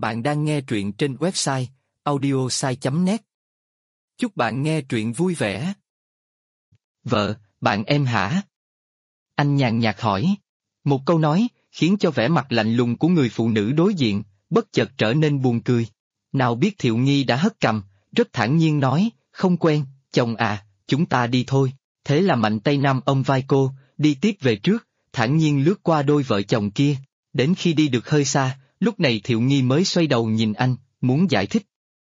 Bạn đang nghe truyện trên website audiosai.net. Chúc bạn nghe truyện vui vẻ. Vợ, bạn em hả? Anh nhàn nhạt hỏi. Một câu nói, khiến cho vẻ mặt lạnh lùng của người phụ nữ đối diện, bất chợt trở nên buồn cười. Nào biết Thiệu Nghi đã hất cằm, rất thản nhiên nói, không quen, chồng à, chúng ta đi thôi. Thế là mạnh tay nam ôm vai cô, đi tiếp về trước, thản nhiên lướt qua đôi vợ chồng kia. Đến khi đi được hơi xa, lúc này Thiệu Nghi mới xoay đầu nhìn anh, muốn giải thích.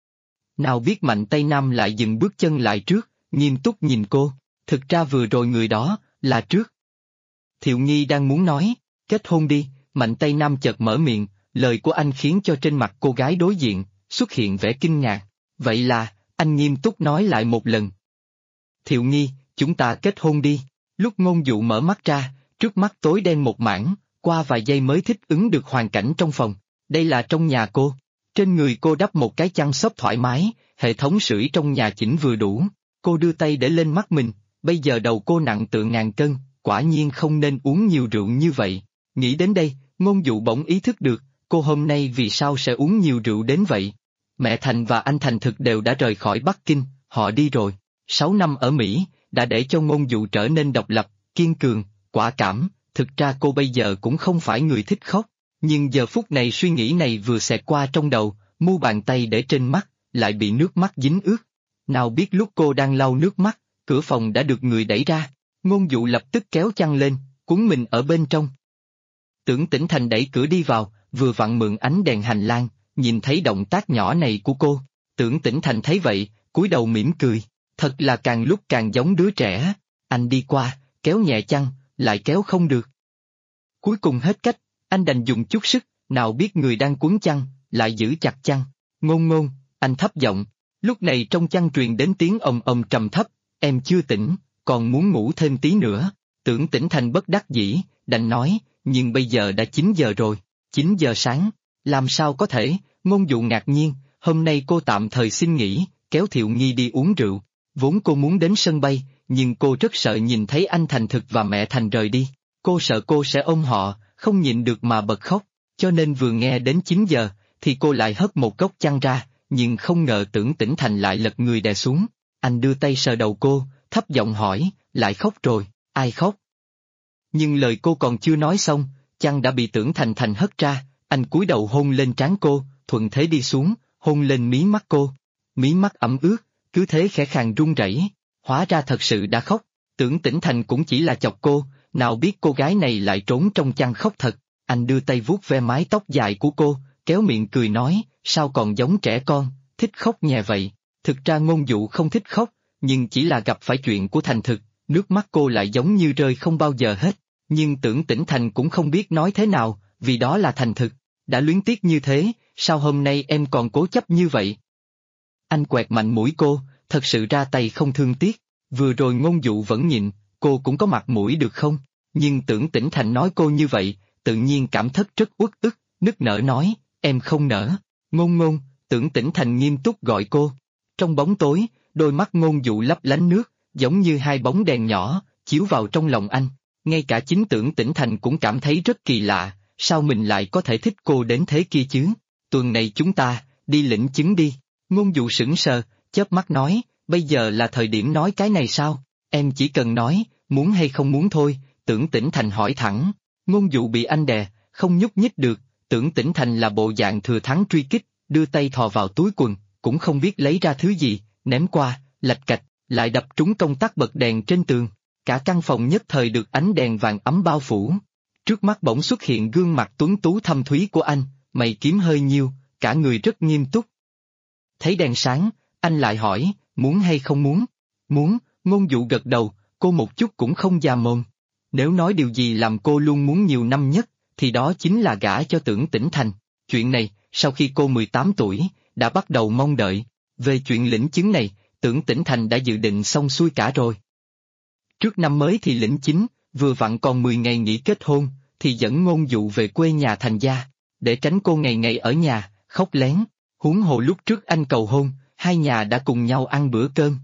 Nào biết mạnh tay nam lại dừng bước chân lại trước, nghiêm túc nhìn cô. Thực ra vừa rồi người đó, là trước. Thiệu Nghi đang muốn nói, kết hôn đi, mạnh tay nam chợt mở miệng, lời của anh khiến cho trên mặt cô gái đối diện, xuất hiện vẻ kinh ngạc. Vậy là, anh nghiêm túc nói lại một lần. Thiệu Nghi, chúng ta kết hôn đi. Lúc Ngôn Dụ mở mắt ra, trước mắt tối đen một mảng, qua vài giây mới thích ứng được hoàn cảnh trong phòng. Đây là trong nhà cô. Trên người cô đắp một cái chăn xốp thoải mái, hệ thống sưởi trong nhà chỉnh vừa đủ. Cô đưa tay để lên mắt mình, bây giờ đầu cô nặng tựa ngàn cân, quả nhiên không nên uống nhiều rượu như vậy. Nghĩ đến đây, Ngôn Dụ bỗng ý thức được, cô hôm nay vì sao sẽ uống nhiều rượu đến vậy. Mẹ Thành và anh Thành thực đều đã rời khỏi Bắc Kinh, họ đi rồi. 6 năm ở Mỹ, đã để cho Ngôn Dụ trở nên độc lập, kiên cường, quả cảm. Thực ra cô bây giờ cũng không phải người thích khóc. Nhưng giờ phút này suy nghĩ này vừa xẹt qua trong đầu, mu bàn tay để trên mắt, lại bị nước mắt dính ướt. Nào biết lúc cô đang lau nước mắt, cửa phòng đã được người đẩy ra. Ngôn Dụ lập tức kéo chăn lên, cuốn mình ở bên trong. Tưởng Tĩnh Thành đẩy cửa đi vào, vừa vặn mượn ánh đèn hành lang, nhìn thấy động tác nhỏ này của cô. Tưởng Tĩnh Thành thấy vậy, cúi đầu mỉm cười, thật là càng lúc càng giống đứa trẻ. Anh đi qua, kéo nhẹ chăn, lại kéo không được. Cuối cùng hết cách, anh đành dùng chút sức, nào biết người đang quấn chăn, lại giữ chặt chăn. Ngôn Ngôn, anh thấp giọng. Lúc này trong chăn truyền đến tiếng ầm ầm trầm thấp, em chưa tỉnh, còn muốn ngủ thêm tí nữa. Tưởng Tĩnh Thành bất đắc dĩ, đành nói, nhưng bây giờ đã 9 giờ rồi, 9 giờ sáng, làm sao có thể. Ngôn Dụ ngạc nhiên, hôm nay cô tạm thời xin nghỉ, kéo Thiệu Nghi đi uống rượu. Vốn cô muốn đến sân bay, nhưng cô rất sợ nhìn thấy anh Thành Thực và mẹ Thành rời đi. Cô sợ cô sẽ ôm họ, không nhịn được mà bật khóc, cho nên vừa nghe đến 9 giờ, thì cô lại hất một góc chăn ra, nhưng không ngờ Tưởng Tĩnh Thành lại lật người đè xuống. Anh đưa tay sờ đầu cô, thấp giọng hỏi, lại khóc rồi, ai khóc? Nhưng lời cô còn chưa nói xong, chăn đã bị Tưởng Thành hất ra, anh cúi đầu hôn lên trán cô, thuận thế đi xuống, hôn lên mí mắt cô. Mí mắt ẩm ướt, cứ thế khẽ khàng run rẩy, hóa ra thật sự đã khóc. Tưởng Tĩnh Thành cũng chỉ là chọc cô, nào biết cô gái này lại trốn trong chăn khóc thật. Anh đưa tay vuốt ve mái tóc dài của cô, kéo miệng cười nói, sao còn giống trẻ con, thích khóc nhè vậy. Thực ra Ngôn Dụ không thích khóc, nhưng chỉ là gặp phải chuyện của Thành Thực, nước mắt cô lại giống như rơi không bao giờ hết. Nhưng Tưởng Tĩnh Thành cũng không biết nói thế nào, vì đó là Thành Thực. Đã luyến tiếc như thế, sao hôm nay em còn cố chấp như vậy? Anh quẹt mạnh mũi cô, thật sự ra tay không thương tiếc. Vừa rồi Ngôn Dụ vẫn nhịn, cô cũng có mặt mũi được không? Nhưng Tưởng Tĩnh Thành nói cô như vậy, tự nhiên cảm thất rất uất ức, nức nở nói, em không nỡ. Ngôn Ngôn, Tưởng Tĩnh Thành nghiêm túc gọi cô. Trong bóng tối, đôi mắt Ngôn Dụ lấp lánh nước, giống như hai bóng đèn nhỏ, chiếu vào trong lòng anh. Ngay cả chính Tưởng Tĩnh Thành cũng cảm thấy rất kỳ lạ, sao mình lại có thể thích cô đến thế kia chứ? Tuần này chúng ta, đi lĩnh chứng đi. Ngôn Dụ sững sờ, chớp mắt nói, bây giờ là thời điểm nói cái này sao? Em chỉ cần nói, muốn hay không muốn thôi. Tưởng Tĩnh Thành hỏi thẳng. Ngôn Dụ bị anh đè, không nhúc nhích được. Tưởng Tĩnh Thành là bộ dạng thừa thắng truy kích, đưa tay thò vào túi quần, cũng không biết lấy ra thứ gì, ném qua, lạch cạch, lại đập trúng công tắc bật đèn trên tường. Cả căn phòng nhất thời được ánh đèn vàng ấm bao phủ. Trước mắt bỗng xuất hiện gương mặt tuấn tú thâm thúy của anh, mày kiếm hơi nhiêu, cả người rất nghiêm túc. Thấy đèn sáng, anh lại hỏi, muốn hay không muốn? Muốn. Ngôn Dụ gật đầu, cô một chút cũng không già mồm. Nếu nói điều gì làm cô luôn muốn nhiều năm nhất, thì đó chính là gả cho Tưởng Tĩnh Thành. Chuyện này, sau khi cô 18 tuổi, đã bắt đầu mong đợi. Về chuyện lĩnh chứng này, Tưởng Tĩnh Thành đã dự định xong xuôi cả rồi. Trước năm mới thì lĩnh chính, vừa vặn còn 10 ngày nghỉ kết hôn, thì dẫn Ngôn Dụ về quê nhà Thành gia, để tránh cô ngày ngày ở nhà, khóc lén. Huống hồ lúc trước anh cầu hôn, hai nhà đã cùng nhau ăn bữa cơm.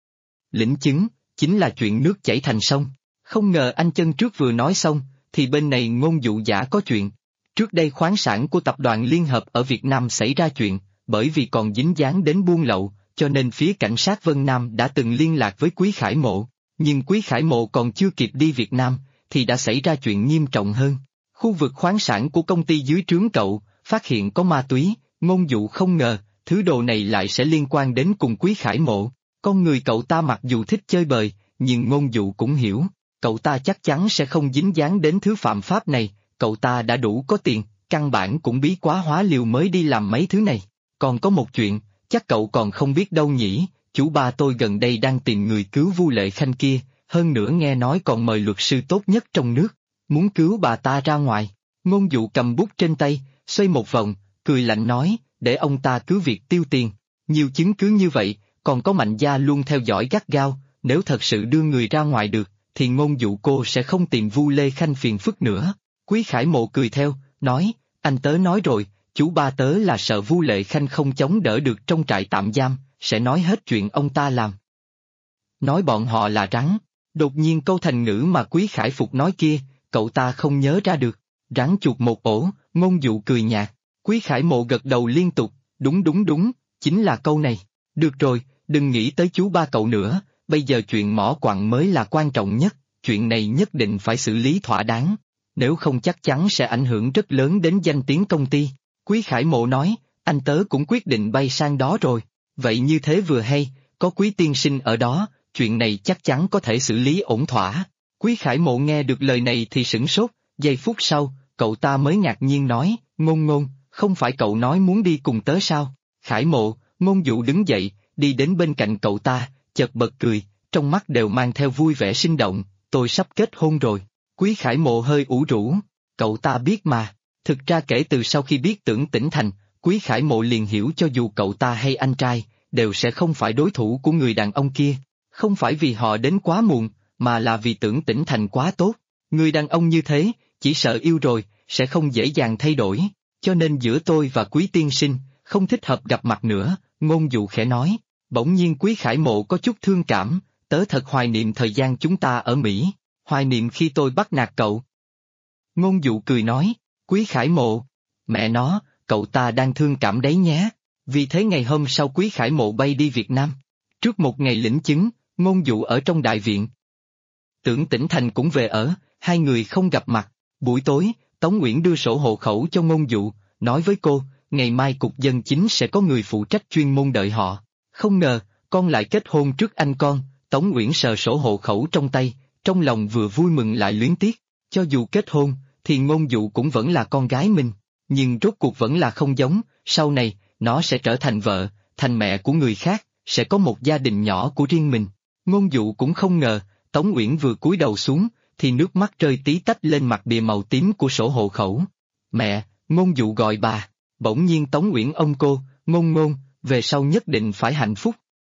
Lĩnh chứng, chính là chuyện nước chảy thành sông. Không ngờ anh chân trước vừa nói xong, thì bên này Ngôn Dụ giả có chuyện. Trước đây khoáng sản của tập đoàn Liên Hợp ở Việt Nam xảy ra chuyện, bởi vì còn dính dáng đến buôn lậu, cho nên phía cảnh sát Vân Nam đã từng liên lạc với Quý Khải Mộ. Nhưng Quý Khải Mộ còn chưa kịp đi Việt Nam, thì đã xảy ra chuyện nghiêm trọng hơn. Khu vực khoáng sản của công ty dưới trướng cậu, phát hiện có ma túy, Ngôn Dụ không ngờ, thứ đồ này lại sẽ liên quan đến cùng Quý Khải Mộ. Con người cậu ta mặc dù thích chơi bời, nhưng Ngôn Dụ cũng hiểu, cậu ta chắc chắn sẽ không dính dáng đến thứ phạm pháp này, cậu ta đã đủ có tiền, căn bản cũng bí quá hóa liều mới đi làm mấy thứ này. Còn có một chuyện, chắc cậu còn không biết đâu nhỉ, chú ba tôi gần đây đang tìm người cứu Vu Lệ Khanh kia, hơn nữa nghe nói còn mời luật sư tốt nhất trong nước, muốn cứu bà ta ra ngoài. Ngôn Dụ cầm bút trên tay, xoay một vòng, cười lạnh nói, để ông ta cứ việc tiêu tiền. Nhiều chứng cứ như vậy, còn có Mạnh Gia luôn theo dõi gắt gao, nếu thật sự đưa người ra ngoài được, thì Ngôn Dụ cô sẽ không tìm Vu Lê Khanh phiền phức nữa. Quý Khải Mộ cười theo, nói, anh tớ nói rồi, chú ba tớ là sợ Vu Lệ Khanh không chống đỡ được trong trại tạm giam, sẽ nói hết chuyện ông ta làm. Nói bọn họ là rắn, đột nhiên câu thành ngữ mà Quý Khải Phục nói kia, cậu ta không nhớ ra được, rắn chuột một ổ, Ngôn Dụ cười nhạt. Quý Khải Mộ gật đầu liên tục, đúng, chính là câu này. Được rồi, đừng nghĩ tới chú ba cậu nữa, bây giờ chuyện mỏ quặng mới là quan trọng nhất, chuyện này nhất định phải xử lý thỏa đáng, nếu không chắc chắn sẽ ảnh hưởng rất lớn đến danh tiếng công ty. Quý Khải Mộ nói, anh tớ cũng quyết định bay sang đó rồi, vậy như thế vừa hay, có Quý tiên sinh ở đó, chuyện này chắc chắn có thể xử lý ổn thỏa. Quý Khải Mộ nghe được lời này thì sửng sốt, giây phút sau, cậu ta mới ngạc nhiên nói, Ngôn, không phải cậu nói muốn đi cùng tớ sao? Khải Mộ, Ngôn Dụ đứng dậy, đi đến bên cạnh cậu ta, chợt bật cười, trong mắt đều mang theo vui vẻ sinh động, tôi sắp kết hôn rồi. Quý Khải Mộ hơi ủ rũ, cậu ta biết mà, thực ra kể từ sau khi biết Tưởng Tĩnh Thành, Quý Khải Mộ liền hiểu cho dù cậu ta hay anh trai, đều sẽ không phải đối thủ của người đàn ông kia, không phải vì họ đến quá muộn, mà là vì Tưởng Tĩnh Thành quá tốt, người đàn ông như thế, chỉ sợ yêu rồi, sẽ không dễ dàng thay đổi, cho nên giữa tôi và Quý tiên sinh, không thích hợp gặp mặt nữa, Ngôn Dụ khẽ nói. Bỗng nhiên Quý Khải Mộ có chút thương cảm, tớ thật hoài niệm thời gian chúng ta ở Mỹ, hoài niệm khi tôi bắt nạt cậu. Ngôn Dụ cười nói, Quý Khải Mộ, mẹ nó, cậu ta đang thương cảm đấy nhé. Vì thế ngày hôm sau Quý Khải Mộ bay đi Việt Nam. Trước một ngày lĩnh chứng, Ngôn Dụ ở trong đại viện. Tưởng Tĩnh Thành cũng về ở, hai người không gặp mặt. Buổi tối, Tống Uyển đưa sổ hộ khẩu cho Ngôn Dụ, nói với cô, ngày mai cục dân chính sẽ có người phụ trách chuyên môn đợi họ. Không ngờ, con lại kết hôn trước anh con. Tống Uyển sờ sổ hộ khẩu trong tay, trong lòng vừa vui mừng lại luyến tiếc. Cho dù kết hôn, thì Ngôn Dụ cũng vẫn là con gái mình, nhưng rốt cuộc vẫn là không giống, sau này, nó sẽ trở thành vợ, thành mẹ của người khác, sẽ có một gia đình nhỏ của riêng mình. Ngôn Dụ cũng không ngờ, Tống Uyển vừa cúi đầu xuống, thì nước mắt rơi tí tách lên mặt bìa màu tím của sổ hộ khẩu. Mẹ, Ngôn Dụ gọi bà, bỗng nhiên Tống Uyển ôm cô, Ngôn, về sau nhất định phải hạnh phúc.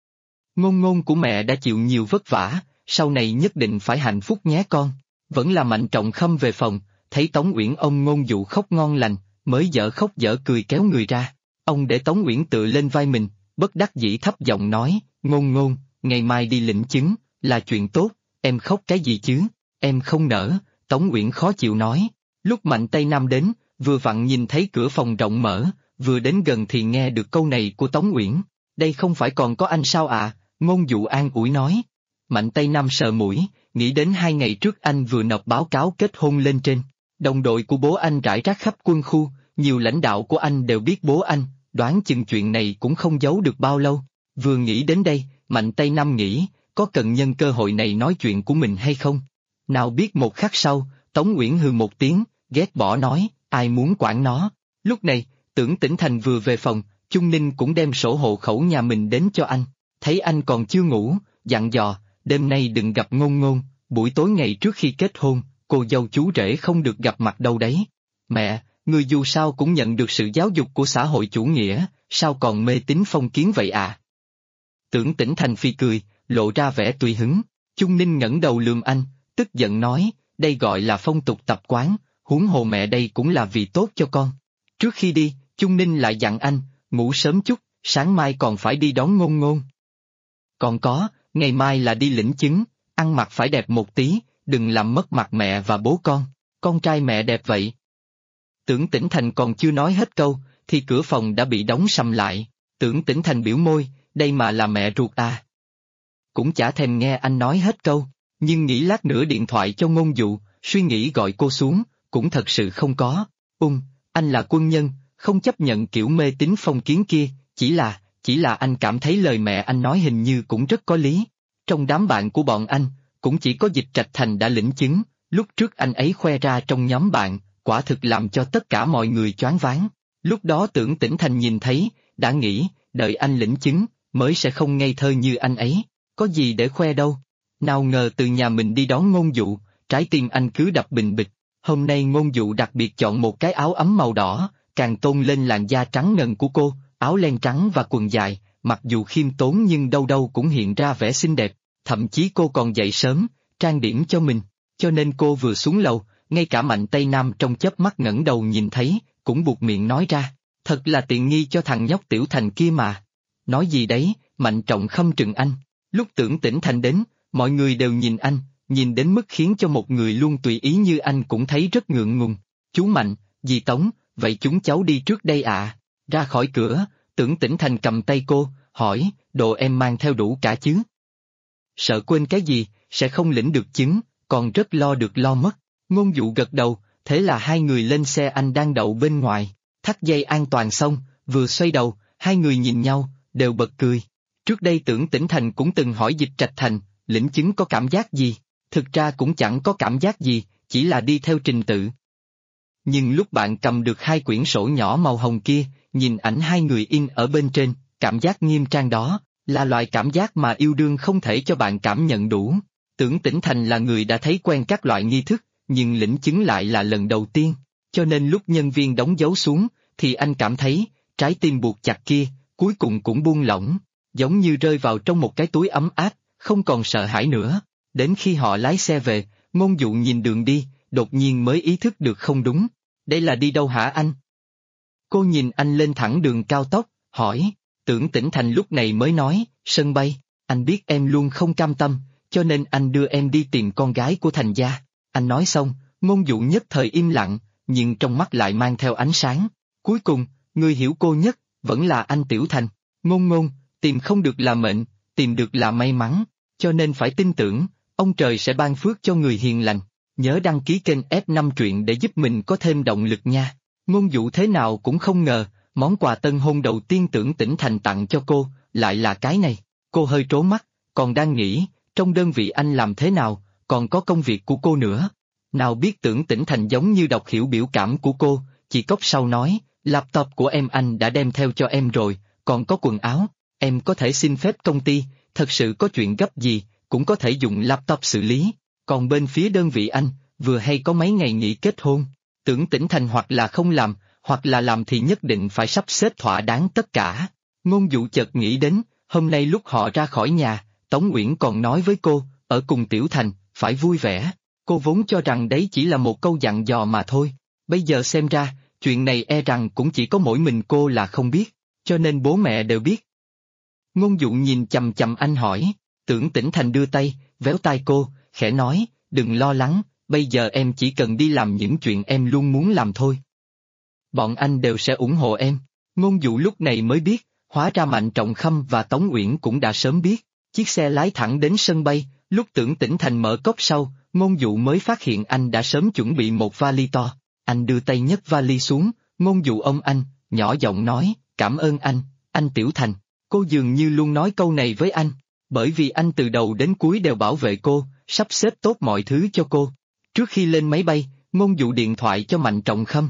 Ngôn của mẹ đã chịu nhiều vất vả, sau này nhất định phải hạnh phúc nhé con. Vẫn là Mạnh Trọng Khâm về phòng, thấy Tống Uyển ôm Ngôn Dụ khóc ngon lành, mới dở khóc dở cười kéo người ra. Ông để Tống Uyển tựa lên vai mình, bất đắc dĩ thấp giọng nói, Ngôn, ngày mai đi lĩnh chứng, là chuyện tốt, em khóc cái gì chứ, em không nỡ, Tống Uyển khó chịu nói. Lúc Mạnh Tây Nam đến, vừa vặn nhìn thấy cửa phòng rộng mở, vừa đến gần thì nghe được câu này của Tống Uyển, đây không phải còn có anh sao ạ, Ngôn Dụ an ủi nói. Mạnh Tây Nam sờ mũi, nghĩ đến 2 ngày trước anh vừa nộp báo cáo kết hôn lên trên. Đồng đội của bố anh rải rác khắp quân khu, nhiều lãnh đạo của anh đều biết bố anh, đoán chừng chuyện này cũng không giấu được bao lâu. Vừa nghĩ đến đây, Mạnh Tây Nam nghĩ, có cần nhân cơ hội này nói chuyện của mình hay không? Nào biết một khắc sau, Tống Uyển hừ một tiếng, ghét bỏ nói, ai muốn quản nó. Lúc này, Tưởng Tĩnh Thành vừa về phòng, Chung Ninh cũng đem sổ hộ khẩu nhà mình đến cho anh. Thấy anh còn chưa ngủ, dặn dò, đêm nay đừng gặp Ngôn, buổi tối ngày trước khi kết hôn, cô dâu chú rể không được gặp mặt đâu đấy. Mẹ, người dù sao cũng nhận được sự giáo dục của xã hội chủ nghĩa, sao còn mê tín phong kiến vậy à? Tưởng Tĩnh Thành phi cười, lộ ra vẻ tùy hứng. Chung Ninh ngẩng đầu lườm anh, tức giận nói, đây gọi là phong tục tập quán, huống hồ mẹ đây cũng là vì tốt cho con. Trước khi đi, Chung Ninh lại dặn anh, ngủ sớm chút, sáng mai còn phải đi đón Ngôn. Còn có, ngày mai là đi lĩnh chứng, ăn mặc phải đẹp một tí, đừng làm mất mặt mẹ và bố con trai mẹ đẹp vậy. Tưởng Tĩnh Thành còn chưa nói hết câu, thì cửa phòng đã bị đóng sầm lại. Tưởng Tĩnh Thành biểu môi, đây mà là mẹ ruột à. Cũng chả thèm nghe anh nói hết câu, nhưng nghĩ lát nữa điện thoại cho Ngôn Dụ, suy nghĩ gọi cô xuống, cũng thật sự không có. Anh là quân nhân, không chấp nhận kiểu mê tín phong kiến kia, chỉ là anh cảm thấy lời mẹ anh nói hình như cũng rất có lý. Trong đám bạn của bọn anh, cũng chỉ có Dịch Trạch Thành đã lĩnh chứng, lúc trước anh ấy khoe ra trong nhóm bạn, quả thực làm cho tất cả mọi người choáng váng. Lúc đó Tưởng Tĩnh Thành nhìn thấy, đã nghĩ, đợi anh lĩnh chứng, mới sẽ không ngây thơ như anh ấy, có gì để khoe đâu. Nào ngờ từ nhà mình đi đón Ngôn Dụ, trái tim anh cứ đập bình bịch. Hôm nay Ngôn Dụ đặc biệt chọn một cái áo ấm màu đỏ, càng tôn lên làn da trắng ngần của cô, áo len trắng và quần dài, mặc dù khiêm tốn nhưng đâu đâu cũng hiện ra vẻ xinh đẹp, thậm chí cô còn dậy sớm, trang điểm cho mình, cho nên cô vừa xuống lầu, ngay cả Mạnh Tây Nam trong chớp mắt ngẩng đầu nhìn thấy, cũng buột miệng nói ra, thật là tiện nghi cho thằng nhóc Tiểu Thành kia mà. Nói gì đấy, Mạnh Trọng Khâm trừng anh. Lúc Tưởng Tĩnh Thành đến, mọi người đều nhìn anh, nhìn đến mức khiến cho một người luôn tùy ý như anh cũng thấy rất ngượng ngùng. Chú Mạnh, dì Tống, vậy chúng cháu đi trước đây ạ. Ra khỏi cửa, Tưởng Tĩnh Thành cầm tay cô, hỏi, đồ em mang theo đủ cả chứ? Sợ quên cái gì, sẽ không lĩnh được chứng, còn rất lo được lo mất. Ngôn Dụ gật đầu, thế là hai người lên xe anh đang đậu bên ngoài, thắt dây an toàn xong, vừa xoay đầu, hai người nhìn nhau, đều bật cười. Trước đây Tưởng Tĩnh Thành cũng từng hỏi Dịch Trạch Thành, lĩnh chứng có cảm giác gì? Thực ra cũng chẳng có cảm giác gì, chỉ là đi theo trình tự. Nhưng lúc bạn cầm được hai quyển sổ nhỏ màu hồng kia, nhìn ảnh hai người in ở bên trên, cảm giác nghiêm trang đó, là loại cảm giác mà yêu đương không thể cho bạn cảm nhận đủ. Tưởng Tĩnh Thành là người đã thấy quen các loại nghi thức, nhưng lĩnh chứng lại là lần đầu tiên, cho nên lúc nhân viên đóng dấu xuống, thì anh cảm thấy, trái tim buộc chặt kia, cuối cùng cũng buông lỏng, giống như rơi vào trong một cái túi ấm áp, không còn sợ hãi nữa. Đến khi họ lái xe về, Ngôn Dụ nhìn đường đi, đột nhiên mới ý thức được không đúng. Đây là đi đâu hả anh? Cô nhìn anh lên thẳng đường cao tốc, hỏi. Tưởng Tĩnh Thành lúc này mới nói, sân bay, anh biết em luôn không cam tâm, cho nên anh đưa em đi tìm con gái của Thành gia. Anh nói xong, Ngôn Dụ nhất thời im lặng, nhưng trong mắt lại mang theo ánh sáng. Cuối cùng, người hiểu cô nhất, vẫn là anh Tiểu Thành. Ngôn, tìm không được là mệnh, tìm được là may mắn, cho nên phải tin tưởng, ông trời sẽ ban phước cho người hiền lành. Nhớ đăng ký kênh F5 truyện để giúp mình có thêm động lực nha. Ngôn Dụ thế nào cũng không ngờ, món quà tân hôn đầu tiên Tưởng Tĩnh Thành tặng cho cô, lại là cái này. Cô hơi trố mắt, còn đang nghĩ, trong đơn vị anh làm thế nào, còn có công việc của cô nữa. Nào biết Tưởng Tĩnh Thành giống như đọc hiểu biểu cảm của cô, chỉ cốc sau nói, laptop của em anh đã đem theo cho em rồi, còn có quần áo, em có thể xin phép công ty, thật sự có chuyện gấp gì, cũng có thể dùng laptop xử lý. Còn bên phía đơn vị anh, vừa hay có mấy ngày nghỉ kết hôn, Tưởng Tĩnh Thành hoặc là không làm, hoặc là làm thì nhất định phải sắp xếp thỏa đáng tất cả. Ngôn Dụ chợt nghĩ đến, hôm nay lúc họ ra khỏi nhà, Tống Uyển còn nói với cô, ở cùng Tiểu Thành, phải vui vẻ. Cô vốn cho rằng đấy chỉ là một câu dặn dò mà thôi. Bây giờ xem ra, chuyện này e rằng cũng chỉ có mỗi mình cô là không biết, cho nên bố mẹ đều biết. Ngôn Dụ nhìn chằm chằm anh hỏi, Tưởng Tĩnh Thành đưa tay, véo tai cô, khẽ nói, đừng lo lắng, bây giờ em chỉ cần đi làm những chuyện em luôn muốn làm thôi. Bọn anh đều sẽ ủng hộ em. Ngôn Dụ lúc này mới biết, hóa ra Mạnh Trọng Khâm và Tống Uyển cũng đã sớm biết. Chiếc xe lái thẳng đến sân bay, lúc Tưởng Tĩnh Thành mở cốp sau, Ngôn Dụ mới phát hiện anh đã sớm chuẩn bị một vali to. Anh đưa tay nhấc vali xuống, Ngôn Dụ ôm anh, nhỏ giọng nói, cảm ơn anh Tiểu Thành. Cô dường như luôn nói câu này với anh, bởi vì anh từ đầu đến cuối đều bảo vệ cô, sắp xếp tốt mọi thứ cho cô. Trước khi lên máy bay, Ngôn Dụ điện thoại cho Mạnh Trọng Khâm.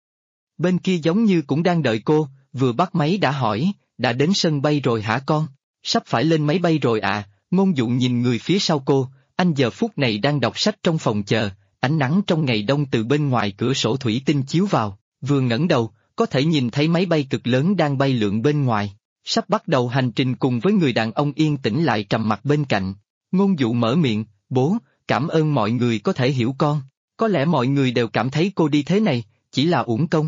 Bên kia giống như cũng đang đợi cô, vừa bắt máy đã hỏi, đã đến sân bay rồi hả con? Sắp phải lên máy bay rồi à? Ngôn Dụ nhìn người phía sau cô, anh giờ phút này đang đọc sách trong phòng chờ, ánh nắng trong ngày đông từ bên ngoài cửa sổ thủy tinh chiếu vào, vừa ngẩng đầu, có thể nhìn thấy máy bay cực lớn đang bay lượn bên ngoài, sắp bắt đầu hành trình cùng với người đàn ông yên tĩnh lại trầm mặc bên cạnh. Ngôn Dụ mở miệng, bố, cảm ơn mọi người có thể hiểu con, có lẽ mọi người đều cảm thấy cô đi thế này, chỉ là uổng công.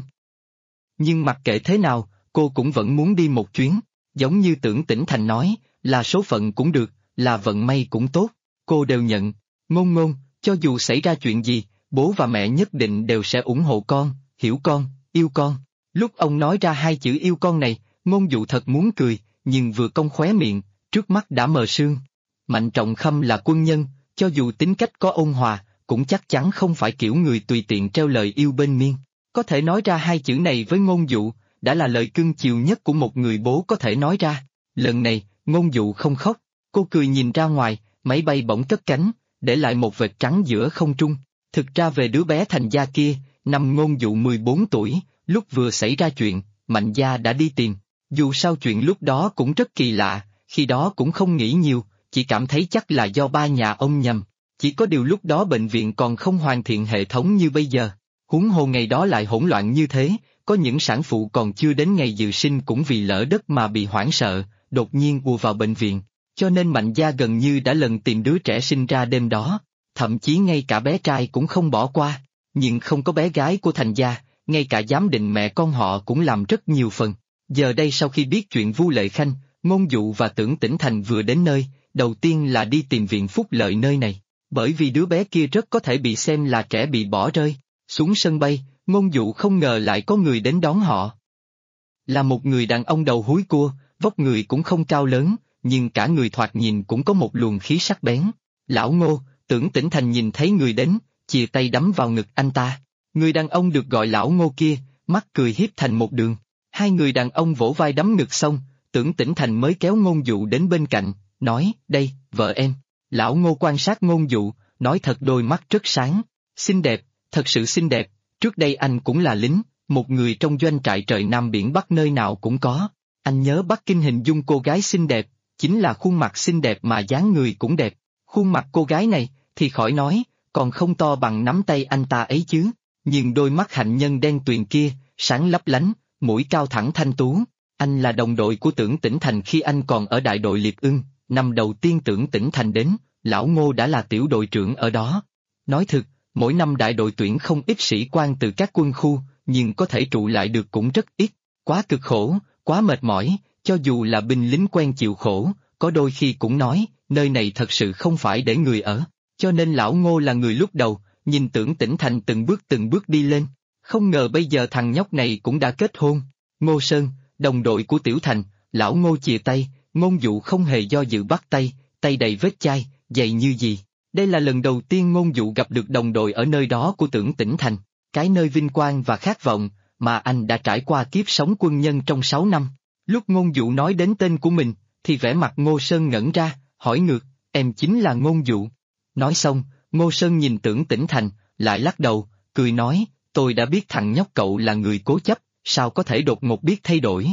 Nhưng mặc kệ thế nào, cô cũng vẫn muốn đi một chuyến, giống như Tưởng Tĩnh Thành nói, là số phận cũng được, là vận may cũng tốt, cô đều nhận. Ngôn, cho dù xảy ra chuyện gì, bố và mẹ nhất định đều sẽ ủng hộ con, hiểu con, yêu con. Lúc ông nói ra hai chữ yêu con này, Ngôn Dụ thật muốn cười, nhưng vừa cong khóe miệng, trước mắt đã mờ sương. Mạnh Trọng Khâm là quân nhân, cho dù tính cách có ôn hòa, cũng chắc chắn không phải kiểu người tùy tiện treo lời yêu bên miên. Có thể nói ra hai chữ này với Ngôn Dụ, đã là lời cưng chiều nhất của một người bố có thể nói ra. Lần này, Ngôn Dụ không khóc, cô cười nhìn ra ngoài, máy bay bỗng cất cánh, để lại một vệt trắng giữa không trung. Thực ra về đứa bé Thành Gia kia, năm Ngôn Dụ 14 tuổi, lúc vừa xảy ra chuyện, Mạnh Gia đã đi tìm. Dù sao chuyện lúc đó cũng rất kỳ lạ, khi đó cũng không nghĩ nhiều, chỉ cảm thấy chắc là do ba nhà ông nhầm. Chỉ có điều lúc đó bệnh viện còn không hoàn thiện hệ thống như bây giờ. Huống hồ ngày đó lại hỗn loạn như thế, có những sản phụ còn chưa đến ngày dự sinh cũng vì lỡ đất mà bị hoảng sợ, đột nhiên ùa vào bệnh viện. Cho nên Mạnh Gia gần như đã lần tìm đứa trẻ sinh ra đêm đó, thậm chí ngay cả bé trai cũng không bỏ qua. Nhưng không có bé gái của Thành Gia, ngay cả giám định mẹ con họ cũng làm rất nhiều phần. Giờ đây sau khi biết chuyện Vu Lệ Khanh, Ngôn Dụ và Tưởng Tĩnh Thành vừa đến nơi, đầu tiên là đi tìm viện phúc lợi nơi này, bởi vì đứa bé kia rất có thể bị xem là kẻ bị bỏ rơi. Xuống sân bay, Ngôn Dụ không ngờ lại có người đến đón họ. Là một người đàn ông đầu húi cua, vóc người cũng không cao lớn, nhưng cả người thoạt nhìn cũng có một luồng khí sắc bén. Lão Ngô, Tưởng Tĩnh Thành nhìn thấy người đến, chìa tay đấm vào ngực anh ta. Người đàn ông được gọi Lão Ngô kia, mắt cười hiếp thành một đường. Hai người đàn ông vỗ vai đấm ngực xong, Tưởng Tĩnh Thành mới kéo Ngôn Dụ đến bên cạnh, nói, đây, vợ em. Lão Ngô quan sát Ngôn Dụ, nói thật đôi mắt rất sáng, xinh đẹp, thật sự xinh đẹp, trước đây anh cũng là lính, một người trong doanh trại trời Nam biển Bắc nơi nào cũng có. Anh nhớ Bắc Kinh hình dung cô gái xinh đẹp, chính là khuôn mặt xinh đẹp mà dáng người cũng đẹp. Khuôn mặt cô gái này, thì khỏi nói, còn không to bằng nắm tay anh ta ấy chứ, nhưng đôi mắt hạnh nhân đen tuyền kia, sáng lấp lánh, mũi cao thẳng thanh tú. Anh là đồng đội của Tưởng Tĩnh Thành khi anh còn ở đại đội Liệp Ưng, năm đầu tiên Tưởng Tĩnh Thành đến, Lão Ngô đã là tiểu đội trưởng ở đó. Nói thực, mỗi năm đại đội tuyển không ít sĩ quan từ các quân khu, nhưng có thể trụ lại được cũng rất ít, quá cực khổ, quá mệt mỏi, cho dù là binh lính quen chịu khổ, có đôi khi cũng nói, nơi này thật sự không phải để người ở, cho nên Lão Ngô là người lúc đầu, nhìn Tưởng Tĩnh Thành từng bước đi lên, không ngờ bây giờ thằng nhóc này cũng đã kết hôn. Ngô Sơn, đồng đội của Tiểu Thành, Lão Ngô chìa tay, Ngôn Dụ không hề do dự bắt tay, tay đầy vết chai, dày như gì. Đây là lần đầu tiên Ngôn Dụ gặp được đồng đội ở nơi đó của Tưởng Tĩnh Thành, cái nơi vinh quang và khát vọng, mà anh đã trải qua kiếp sống quân nhân trong 6 năm. Lúc Ngôn Dụ nói đến tên của mình, thì vẻ mặt Ngô Sơn ngẩn ra, hỏi ngược, em chính là Ngôn Dụ. Nói xong, Ngô Sơn nhìn Tưởng Tĩnh Thành, lại lắc đầu, cười nói, tôi đã biết thằng nhóc cậu là người cố chấp, sao có thể đột ngột biết thay đổi.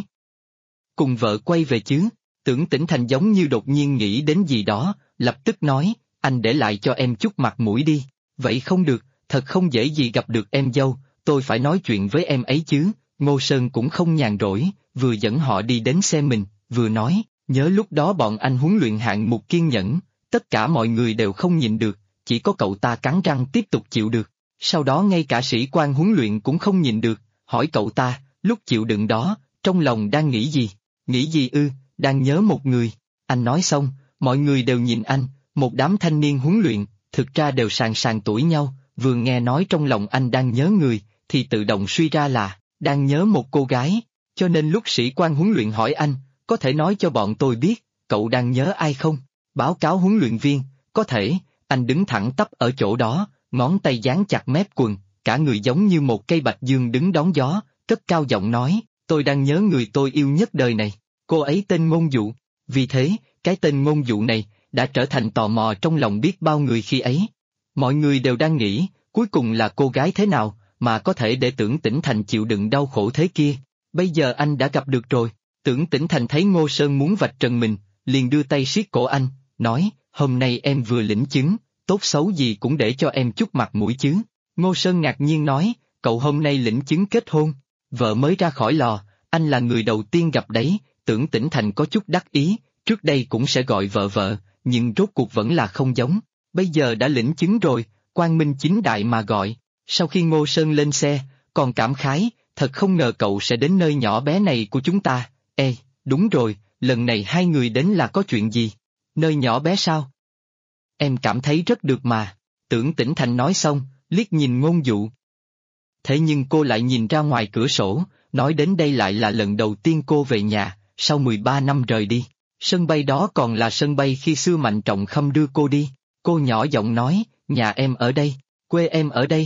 Cùng vợ quay về chứ, Tưởng Tĩnh Thành giống như đột nhiên nghĩ đến gì đó, lập tức nói, anh để lại cho em chút mặt mũi đi, vậy không được, thật không dễ gì gặp được em dâu, tôi phải nói chuyện với em ấy chứ. Ngô Sơn cũng không nhàn rỗi, vừa dẫn họ đi đến xe mình, vừa nói, nhớ lúc đó bọn anh huấn luyện hạng mục kiên nhẫn, tất cả mọi người đều không nhịn được, chỉ có cậu ta cắn răng tiếp tục chịu được. Sau đó ngay cả sĩ quan huấn luyện cũng không nhịn được, hỏi cậu ta, lúc chịu đựng đó, trong lòng đang nghĩ gì? Nghĩ gì ư, đang nhớ một người. Anh nói xong, mọi người đều nhìn anh, một đám thanh niên huấn luyện, thực ra đều sàn sàn tuổi nhau, vừa nghe nói trong lòng anh đang nhớ người, thì tự động suy ra là, đang nhớ một cô gái, cho nên lúc sĩ quan huấn luyện hỏi anh, có thể nói cho bọn tôi biết, cậu đang nhớ ai không? Báo cáo huấn luyện viên, có thể, anh đứng thẳng tắp ở chỗ đó, ngón tay dán chặt mép quần, cả người giống như một cây bạch dương đứng đón gió, cất cao giọng nói, tôi đang nhớ người tôi yêu nhất đời này, cô ấy tên Ngôn Dụ. Vì thế, cái tên Ngôn Dụ này, đã trở thành tò mò trong lòng biết bao người khi ấy. Mọi người đều đang nghĩ, cuối cùng là cô gái thế nào, mà có thể để Tưởng Tĩnh Thành chịu đựng đau khổ thế kia. Bây giờ anh đã gặp được rồi. Tưởng Tĩnh Thành thấy Ngô Sơn muốn vạch trần mình, liền đưa tay siết cổ anh, nói, hôm nay em vừa lĩnh chứng, tốt xấu gì cũng để cho em chút mặt mũi chứ. Ngô Sơn ngạc nhiên nói, cậu hôm nay lĩnh chứng kết hôn, vợ mới ra khỏi lò, anh là người đầu tiên gặp đấy. Tưởng Tĩnh Thành có chút đắc ý, trước đây cũng sẽ gọi vợ vợ, nhưng rốt cuộc vẫn là không giống, bây giờ đã lĩnh chứng rồi, quang minh chính đại mà gọi. Sau khi Ngô Sơn lên xe, còn cảm khái, thật không ngờ cậu sẽ đến nơi nhỏ bé này của chúng ta. Ê, đúng rồi, lần này hai người đến là có chuyện gì? Nơi nhỏ bé sao? Em cảm thấy rất được mà. Tưởng Tĩnh Thành nói xong, liếc nhìn Ngôn Dụ. Thế nhưng cô lại nhìn ra ngoài cửa sổ, nói đến đây lại là lần đầu tiên cô về nhà, sau 13 năm rời đi. Sân bay đó còn là sân bay khi xưa Mạnh Trọng Khâm đưa cô đi. Cô nhỏ giọng nói, nhà em ở đây, quê em ở đây.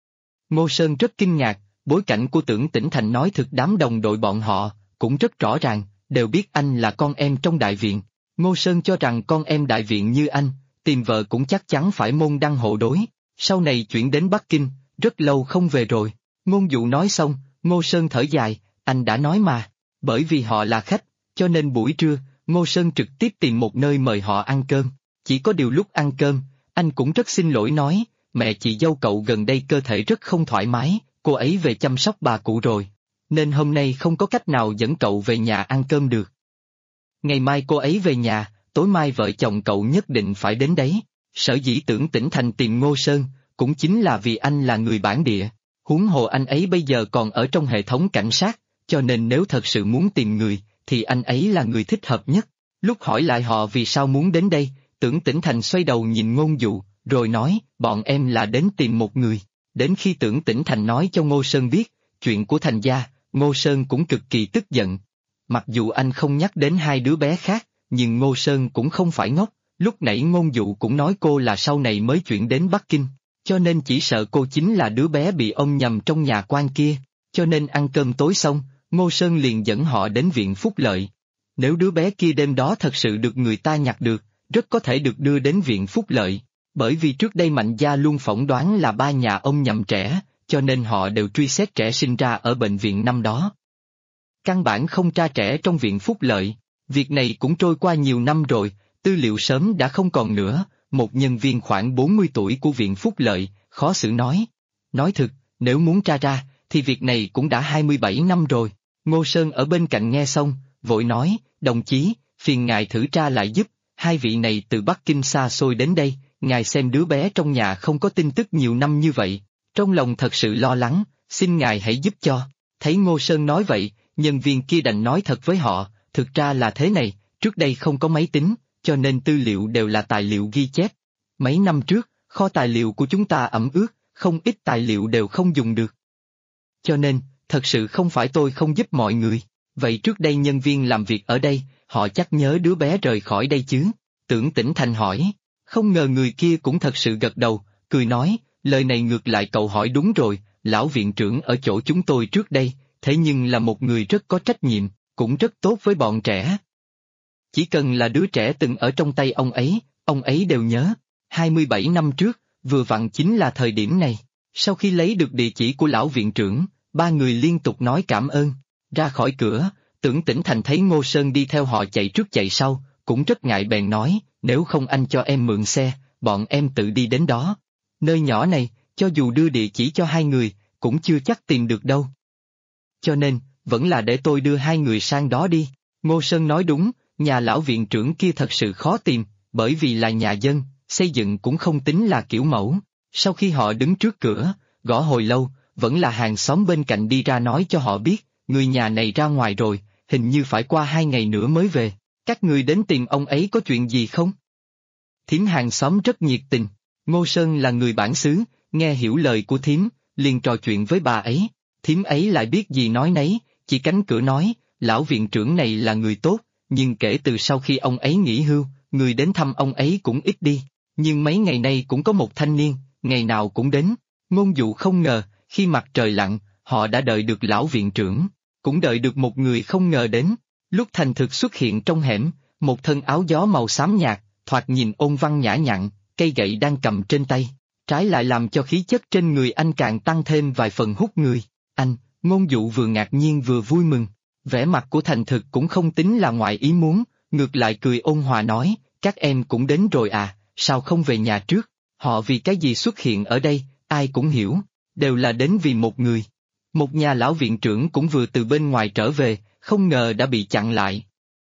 Ngô Sơn rất kinh ngạc, bối cảnh của Tưởng Tĩnh Thành nói thực đám đồng đội bọn họ, cũng rất rõ ràng, đều biết anh là con em trong đại viện. Ngô Sơn cho rằng con em đại viện như anh, tìm vợ cũng chắc chắn phải môn đăng hộ đối, sau này chuyển đến Bắc Kinh, rất lâu không về rồi. Ngôn Dụ nói xong, Ngô Sơn thở dài, anh đã nói mà, bởi vì họ là khách, cho nên buổi trưa, Ngô Sơn trực tiếp tìm một nơi mời họ ăn cơm. Chỉ có điều lúc ăn cơm, anh cũng rất xin lỗi nói, mẹ chị dâu cậu gần đây cơ thể rất không thoải mái, cô ấy về chăm sóc bà cụ rồi, nên hôm nay không có cách nào dẫn cậu về nhà ăn cơm được. Ngày mai cô ấy về nhà, tối mai vợ chồng cậu nhất định phải đến đấy. Sở dĩ Tưởng Tĩnh Thành tìm Ngô Sơn, cũng chính là vì anh là người bản địa, huống hồ anh ấy bây giờ còn ở trong hệ thống cảnh sát, cho nên nếu thật sự muốn tìm người, thì anh ấy là người thích hợp nhất. Lúc hỏi lại họ vì sao muốn đến đây, Tưởng Tĩnh Thành xoay đầu nhìn Ngôn Dụ, rồi nói, bọn em là đến tìm một người. Đến khi Tưởng Tĩnh Thành nói cho Ngô Sơn biết, chuyện của Thành gia, Ngô Sơn cũng cực kỳ tức giận. Mặc dù anh không nhắc đến hai đứa bé khác, nhưng Ngô Sơn cũng không phải ngốc, lúc nãy Ngôn Dụ cũng nói cô là sau này mới chuyển đến Bắc Kinh, cho nên chỉ sợ cô chính là đứa bé bị ôm nhầm trong nhà quan kia, cho nên ăn cơm tối xong, Ngô Sơn liền dẫn họ đến viện Phúc Lợi. Nếu đứa bé kia đêm đó thật sự được người ta nhặt được, rất có thể được đưa đến viện Phúc Lợi, bởi vì trước đây Mạnh gia luôn phỏng đoán là ba nhà ông nhầm trẻ, cho nên họ đều truy xét trẻ sinh ra ở bệnh viện năm đó. Căn bản không tra trẻ trong viện Phúc Lợi, việc này cũng trôi qua nhiều năm rồi, tư liệu sớm đã không còn nữa, một nhân viên khoảng 40 tuổi của viện Phúc Lợi, khó xử nói. Nói thực, nếu muốn tra ra, thì việc này cũng đã 27 năm rồi. Ngô Sơn ở bên cạnh nghe xong, vội nói, đồng chí, phiền ngài thử tra lại giúp, hai vị này từ Bắc Kinh xa xôi đến đây, ngài xem đứa bé trong nhà không có tin tức nhiều năm như vậy, trong lòng thật sự lo lắng, xin ngài hãy giúp cho. Thấy Ngô Sơn nói vậy, nhân viên kia đành nói thật với họ, thực ra là thế này, trước đây không có máy tính, cho nên tư liệu đều là tài liệu ghi chép. Mấy năm trước, kho tài liệu của chúng ta ẩm ướt, không ít tài liệu đều không dùng được. Cho nên, thật sự không phải tôi không giúp mọi người, vậy trước đây nhân viên làm việc ở đây, họ chắc nhớ đứa bé rời khỏi đây chứ? Tưởng Tĩnh Thành hỏi, không ngờ người kia cũng thật sự gật đầu, cười nói, lời này ngược lại cậu hỏi đúng rồi, lão viện trưởng ở chỗ chúng tôi trước đây, thế nhưng là một người rất có trách nhiệm, cũng rất tốt với bọn trẻ. Chỉ cần là đứa trẻ từng ở trong tay ông ấy đều nhớ. 27 năm trước, vừa vặn chính là thời điểm này. Sau khi lấy được địa chỉ của lão viện trưởng, ba người liên tục nói cảm ơn. Ra khỏi cửa, Tưởng Tĩnh Thành thấy Ngô Sơn đi theo họ chạy trước chạy sau, cũng rất ngại bèn nói, nếu không anh cho em mượn xe, bọn em tự đi đến đó. Nơi nhỏ này, cho dù đưa địa chỉ cho hai người, cũng chưa chắc tìm được đâu. Cho nên, vẫn là để tôi đưa hai người sang đó đi. Ngô Sơn nói đúng, nhà lão viện trưởng kia thật sự khó tìm, bởi vì là nhà dân, xây dựng cũng không tính là kiểu mẫu. Sau khi họ đứng trước cửa, gõ hồi lâu, vẫn là hàng xóm bên cạnh đi ra nói cho họ biết, người nhà này ra ngoài rồi, hình như phải qua 2 ngày nữa mới về. Các người đến tìm ông ấy có chuyện gì không? Thím hàng xóm rất nhiệt tình. Ngô Sơn là người bản xứ, nghe hiểu lời của thím, liền trò chuyện với bà ấy. Thím ấy lại biết gì nói nấy, chỉ cánh cửa nói, lão viện trưởng này là người tốt, nhưng kể từ sau khi ông ấy nghỉ hưu, người đến thăm ông ấy cũng ít đi. Nhưng mấy ngày nay cũng có một thanh niên, ngày nào cũng đến. Ngôn Dụ không ngờ, khi mặt trời lặn, họ đã đợi được lão viện trưởng, cũng đợi được một người không ngờ đến. Lúc thành thực xuất hiện trong hẻm, một thân áo gió màu xám nhạt, thoạt nhìn ôn văn nhã nhặn, cây gậy đang cầm trên tay, trái lại làm cho khí chất trên người anh càng tăng thêm vài phần hút người. Anh, Ngôn Dụ vừa ngạc nhiên vừa vui mừng, vẻ mặt của thành thực cũng không tính là ngoại ý muốn, ngược lại cười ôn hòa nói, các em cũng đến rồi à, sao không về nhà trước? Họ vì cái gì xuất hiện ở đây, ai cũng hiểu, đều là đến vì một người. Một nhà lão viện trưởng cũng vừa từ bên ngoài trở về, không ngờ đã bị chặn lại.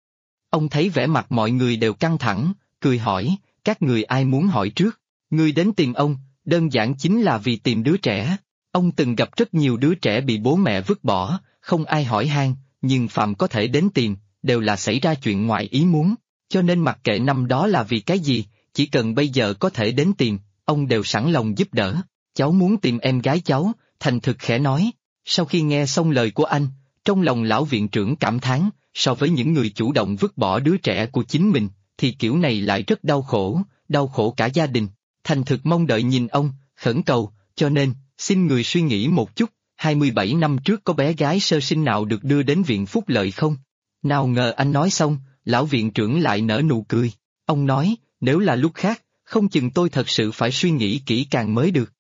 Ông thấy vẻ mặt mọi người đều căng thẳng, cười hỏi, các người ai muốn hỏi trước? Người đến tìm ông, đơn giản chính là vì tìm đứa trẻ. Ông từng gặp rất nhiều đứa trẻ bị bố mẹ vứt bỏ, không ai hỏi han, nhưng phàm có thể đến tìm, đều là xảy ra chuyện ngoại ý muốn, cho nên mặc kệ năm đó là vì cái gì, chỉ cần bây giờ có thể đến tìm, ông đều sẵn lòng giúp đỡ. Cháu muốn tìm em gái cháu, thành thực khẽ nói. Sau khi nghe xong lời của anh, trong lòng lão viện trưởng cảm thán, so với những người chủ động vứt bỏ đứa trẻ của chính mình, thì kiểu này lại rất đau khổ cả gia đình. Thành thực mong đợi nhìn ông, khẩn cầu, cho nên, xin người suy nghĩ một chút, 27 năm trước có bé gái sơ sinh nào được đưa đến viện phúc lợi không? Nào ngờ anh nói xong, lão viện trưởng lại nở nụ cười. Ông nói, nếu là lúc khác, không chừng tôi thật sự phải suy nghĩ kỹ càng mới được.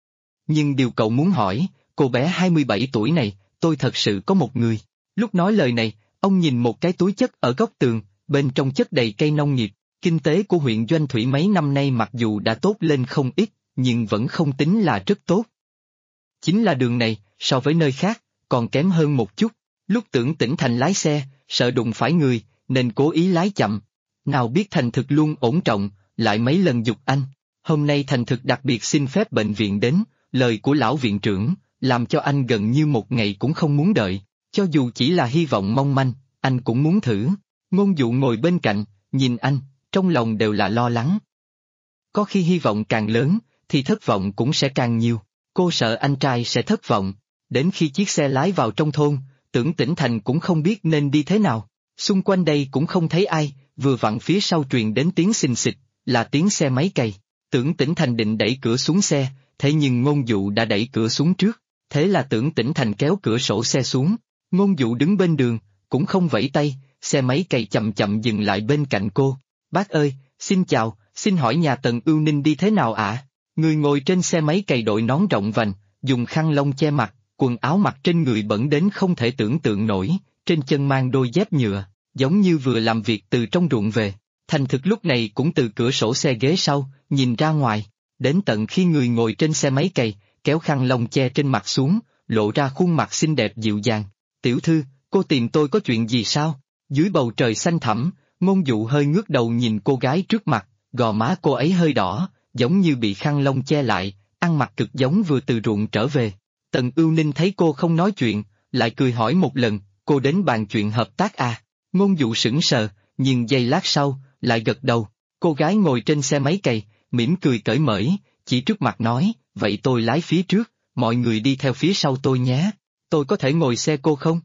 Nhưng điều cậu muốn hỏi, cô bé 27 tuổi này, tôi thật sự có một người. Lúc nói lời này, ông nhìn một cái túi chất ở góc tường, bên trong chất đầy cây nông nghiệp. Kinh tế của huyện Doanh Thủy mấy năm nay mặc dù đã tốt lên không ít, nhưng vẫn không tính là rất tốt. Chính là đường này, so với nơi khác, còn kém hơn một chút. Lúc Tưởng Tĩnh Thành lái xe, sợ đụng phải người, nên cố ý lái chậm. Nào biết Thành Thực luôn ổn trọng, lại mấy lần giục anh. Hôm nay Thành Thực đặc biệt xin phép bệnh viện đến, lời của lão viện trưởng, làm cho anh gần như một ngày cũng không muốn đợi. Cho dù chỉ là hy vọng mong manh, anh cũng muốn thử. Ngôn Dụ ngồi bên cạnh, nhìn anh, trong lòng đều là lo lắng. Có khi hy vọng càng lớn, thì thất vọng cũng sẽ càng nhiều. Cô sợ anh trai sẽ thất vọng. Đến khi chiếc xe lái vào trong thôn, Tưởng Tĩnh Thành cũng không biết nên đi thế nào. Xung quanh đây cũng không thấy ai, vừa vặn phía sau truyền đến tiếng xình xịch, là tiếng xe máy cày. Tưởng Tĩnh Thành định đẩy cửa xuống xe, thế nhưng Ngôn Dụ đã đẩy cửa xuống trước. Thế là Tưởng Tĩnh Thành kéo cửa sổ xe xuống. Ngôn Dụ đứng bên đường, cũng không vẫy tay, xe máy cày chậm chậm dừng lại bên cạnh cô. Bác ơi, xin chào, xin hỏi nhà Tần Ưu Ninh đi thế nào ạ? Người ngồi trên xe máy cày đội nón rộng vành, dùng khăn lông che mặt, quần áo mặc trên người bẩn đến không thể tưởng tượng nổi, trên chân mang đôi dép nhựa, giống như vừa làm việc từ trong ruộng về. Thành Thực lúc này cũng từ cửa sổ xe ghế sau, nhìn ra ngoài, đến tận khi người ngồi trên xe máy cày, kéo khăn lông che trên mặt xuống, lộ ra khuôn mặt xinh đẹp dịu dàng. Tiểu thư, cô tìm tôi có chuyện gì sao? Dưới bầu trời xanh thẳm, Ngôn Dụ hơi ngước đầu nhìn cô gái trước mặt, gò má cô ấy hơi đỏ, giống như bị khăn lông che lại, ăn mặc cực giống vừa từ ruộng trở về. Tần Ưu Ninh thấy cô không nói chuyện, lại cười hỏi một lần, cô đến bàn chuyện hợp tác à? Ngôn Dụ sững sờ, nhưng giây lát sau, lại gật đầu. Cô gái ngồi trên xe máy cày, mỉm cười cởi mởi, chỉ trước mặt nói, vậy tôi lái phía trước, mọi người đi theo phía sau tôi nhé. Tôi có thể ngồi xe cô không?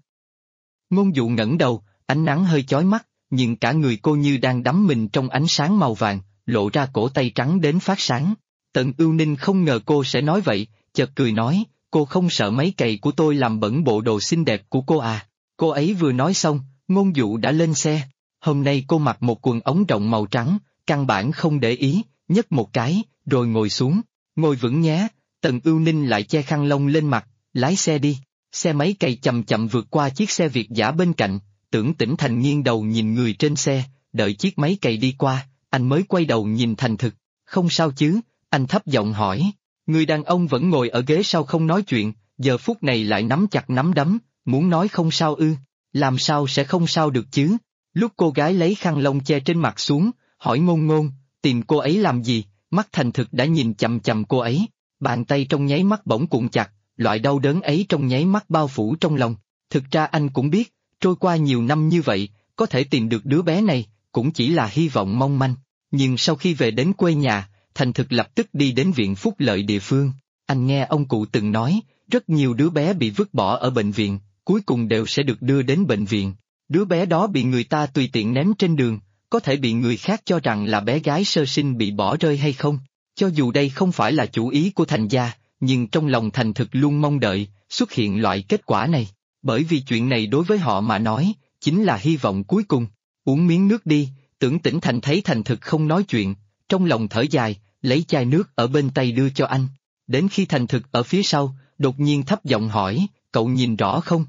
Ngôn Dụ ngẩng đầu, ánh nắng hơi chói mắt, nhưng cả người cô như đang đắm mình trong ánh sáng màu vàng, lộ ra cổ tay trắng đến phát sáng. Tần Ưu Ninh không ngờ cô sẽ nói vậy, chợt cười nói, cô không sợ máy cày của tôi làm bẩn bộ đồ xinh đẹp của cô à? Cô ấy vừa nói xong, Ngôn Dụ đã lên xe. Hôm nay cô mặc một quần ống rộng màu trắng, căn bản không để ý, nhấc một cái, rồi ngồi xuống. Ngồi vững nhé. Tần Ưu Ninh lại che khăn lông lên mặt, lái xe đi. Xe máy cày chậm chậm vượt qua chiếc xe Việt dã bên cạnh. Tưởng Tĩnh Thành nghiêng đầu nhìn người trên xe, đợi chiếc máy cày đi qua, anh mới quay đầu nhìn Thành Thực. Không sao chứ? Anh thấp giọng hỏi. Người đàn ông vẫn ngồi ở ghế sau không nói chuyện, giờ phút này lại nắm chặt nắm đấm, muốn nói không sao ư? Làm sao sẽ không sao được chứ? Lúc cô gái lấy khăn lông che trên mặt xuống, hỏi Ngôn Ngôn, tìm cô ấy làm gì? Mắt Thành Thực đã nhìn chằm chằm cô ấy, bàn tay trong nháy mắt bỗng cuộn chặt, loại đau đớn ấy trong nháy mắt bao phủ trong lòng. Thực ra anh cũng biết, trôi qua nhiều năm như vậy, có thể tìm được đứa bé này, cũng chỉ là hy vọng mong manh. Nhưng sau khi về đến quê nhà, Thành Thực lập tức đi đến viện phúc lợi địa phương. Anh nghe ông cụ từng nói, rất nhiều đứa bé bị vứt bỏ ở bệnh viện, cuối cùng đều sẽ được đưa đến bệnh viện. Đứa bé đó bị người ta tùy tiện ném trên đường, có thể bị người khác cho rằng là bé gái sơ sinh bị bỏ rơi hay không. Cho dù đây không phải là chủ ý của Thành gia, nhưng trong lòng Thành Thực luôn mong đợi xuất hiện loại kết quả này. Bởi vì chuyện này đối với họ mà nói, chính là hy vọng cuối cùng. Uống miếng nước đi. Tưởng Tĩnh Thành thấy Thành Thực không nói chuyện, trong lòng thở dài, lấy chai nước ở bên tay đưa cho anh. Đến khi Thành Thực ở phía sau, đột nhiên thấp giọng hỏi, cậu nhìn rõ không?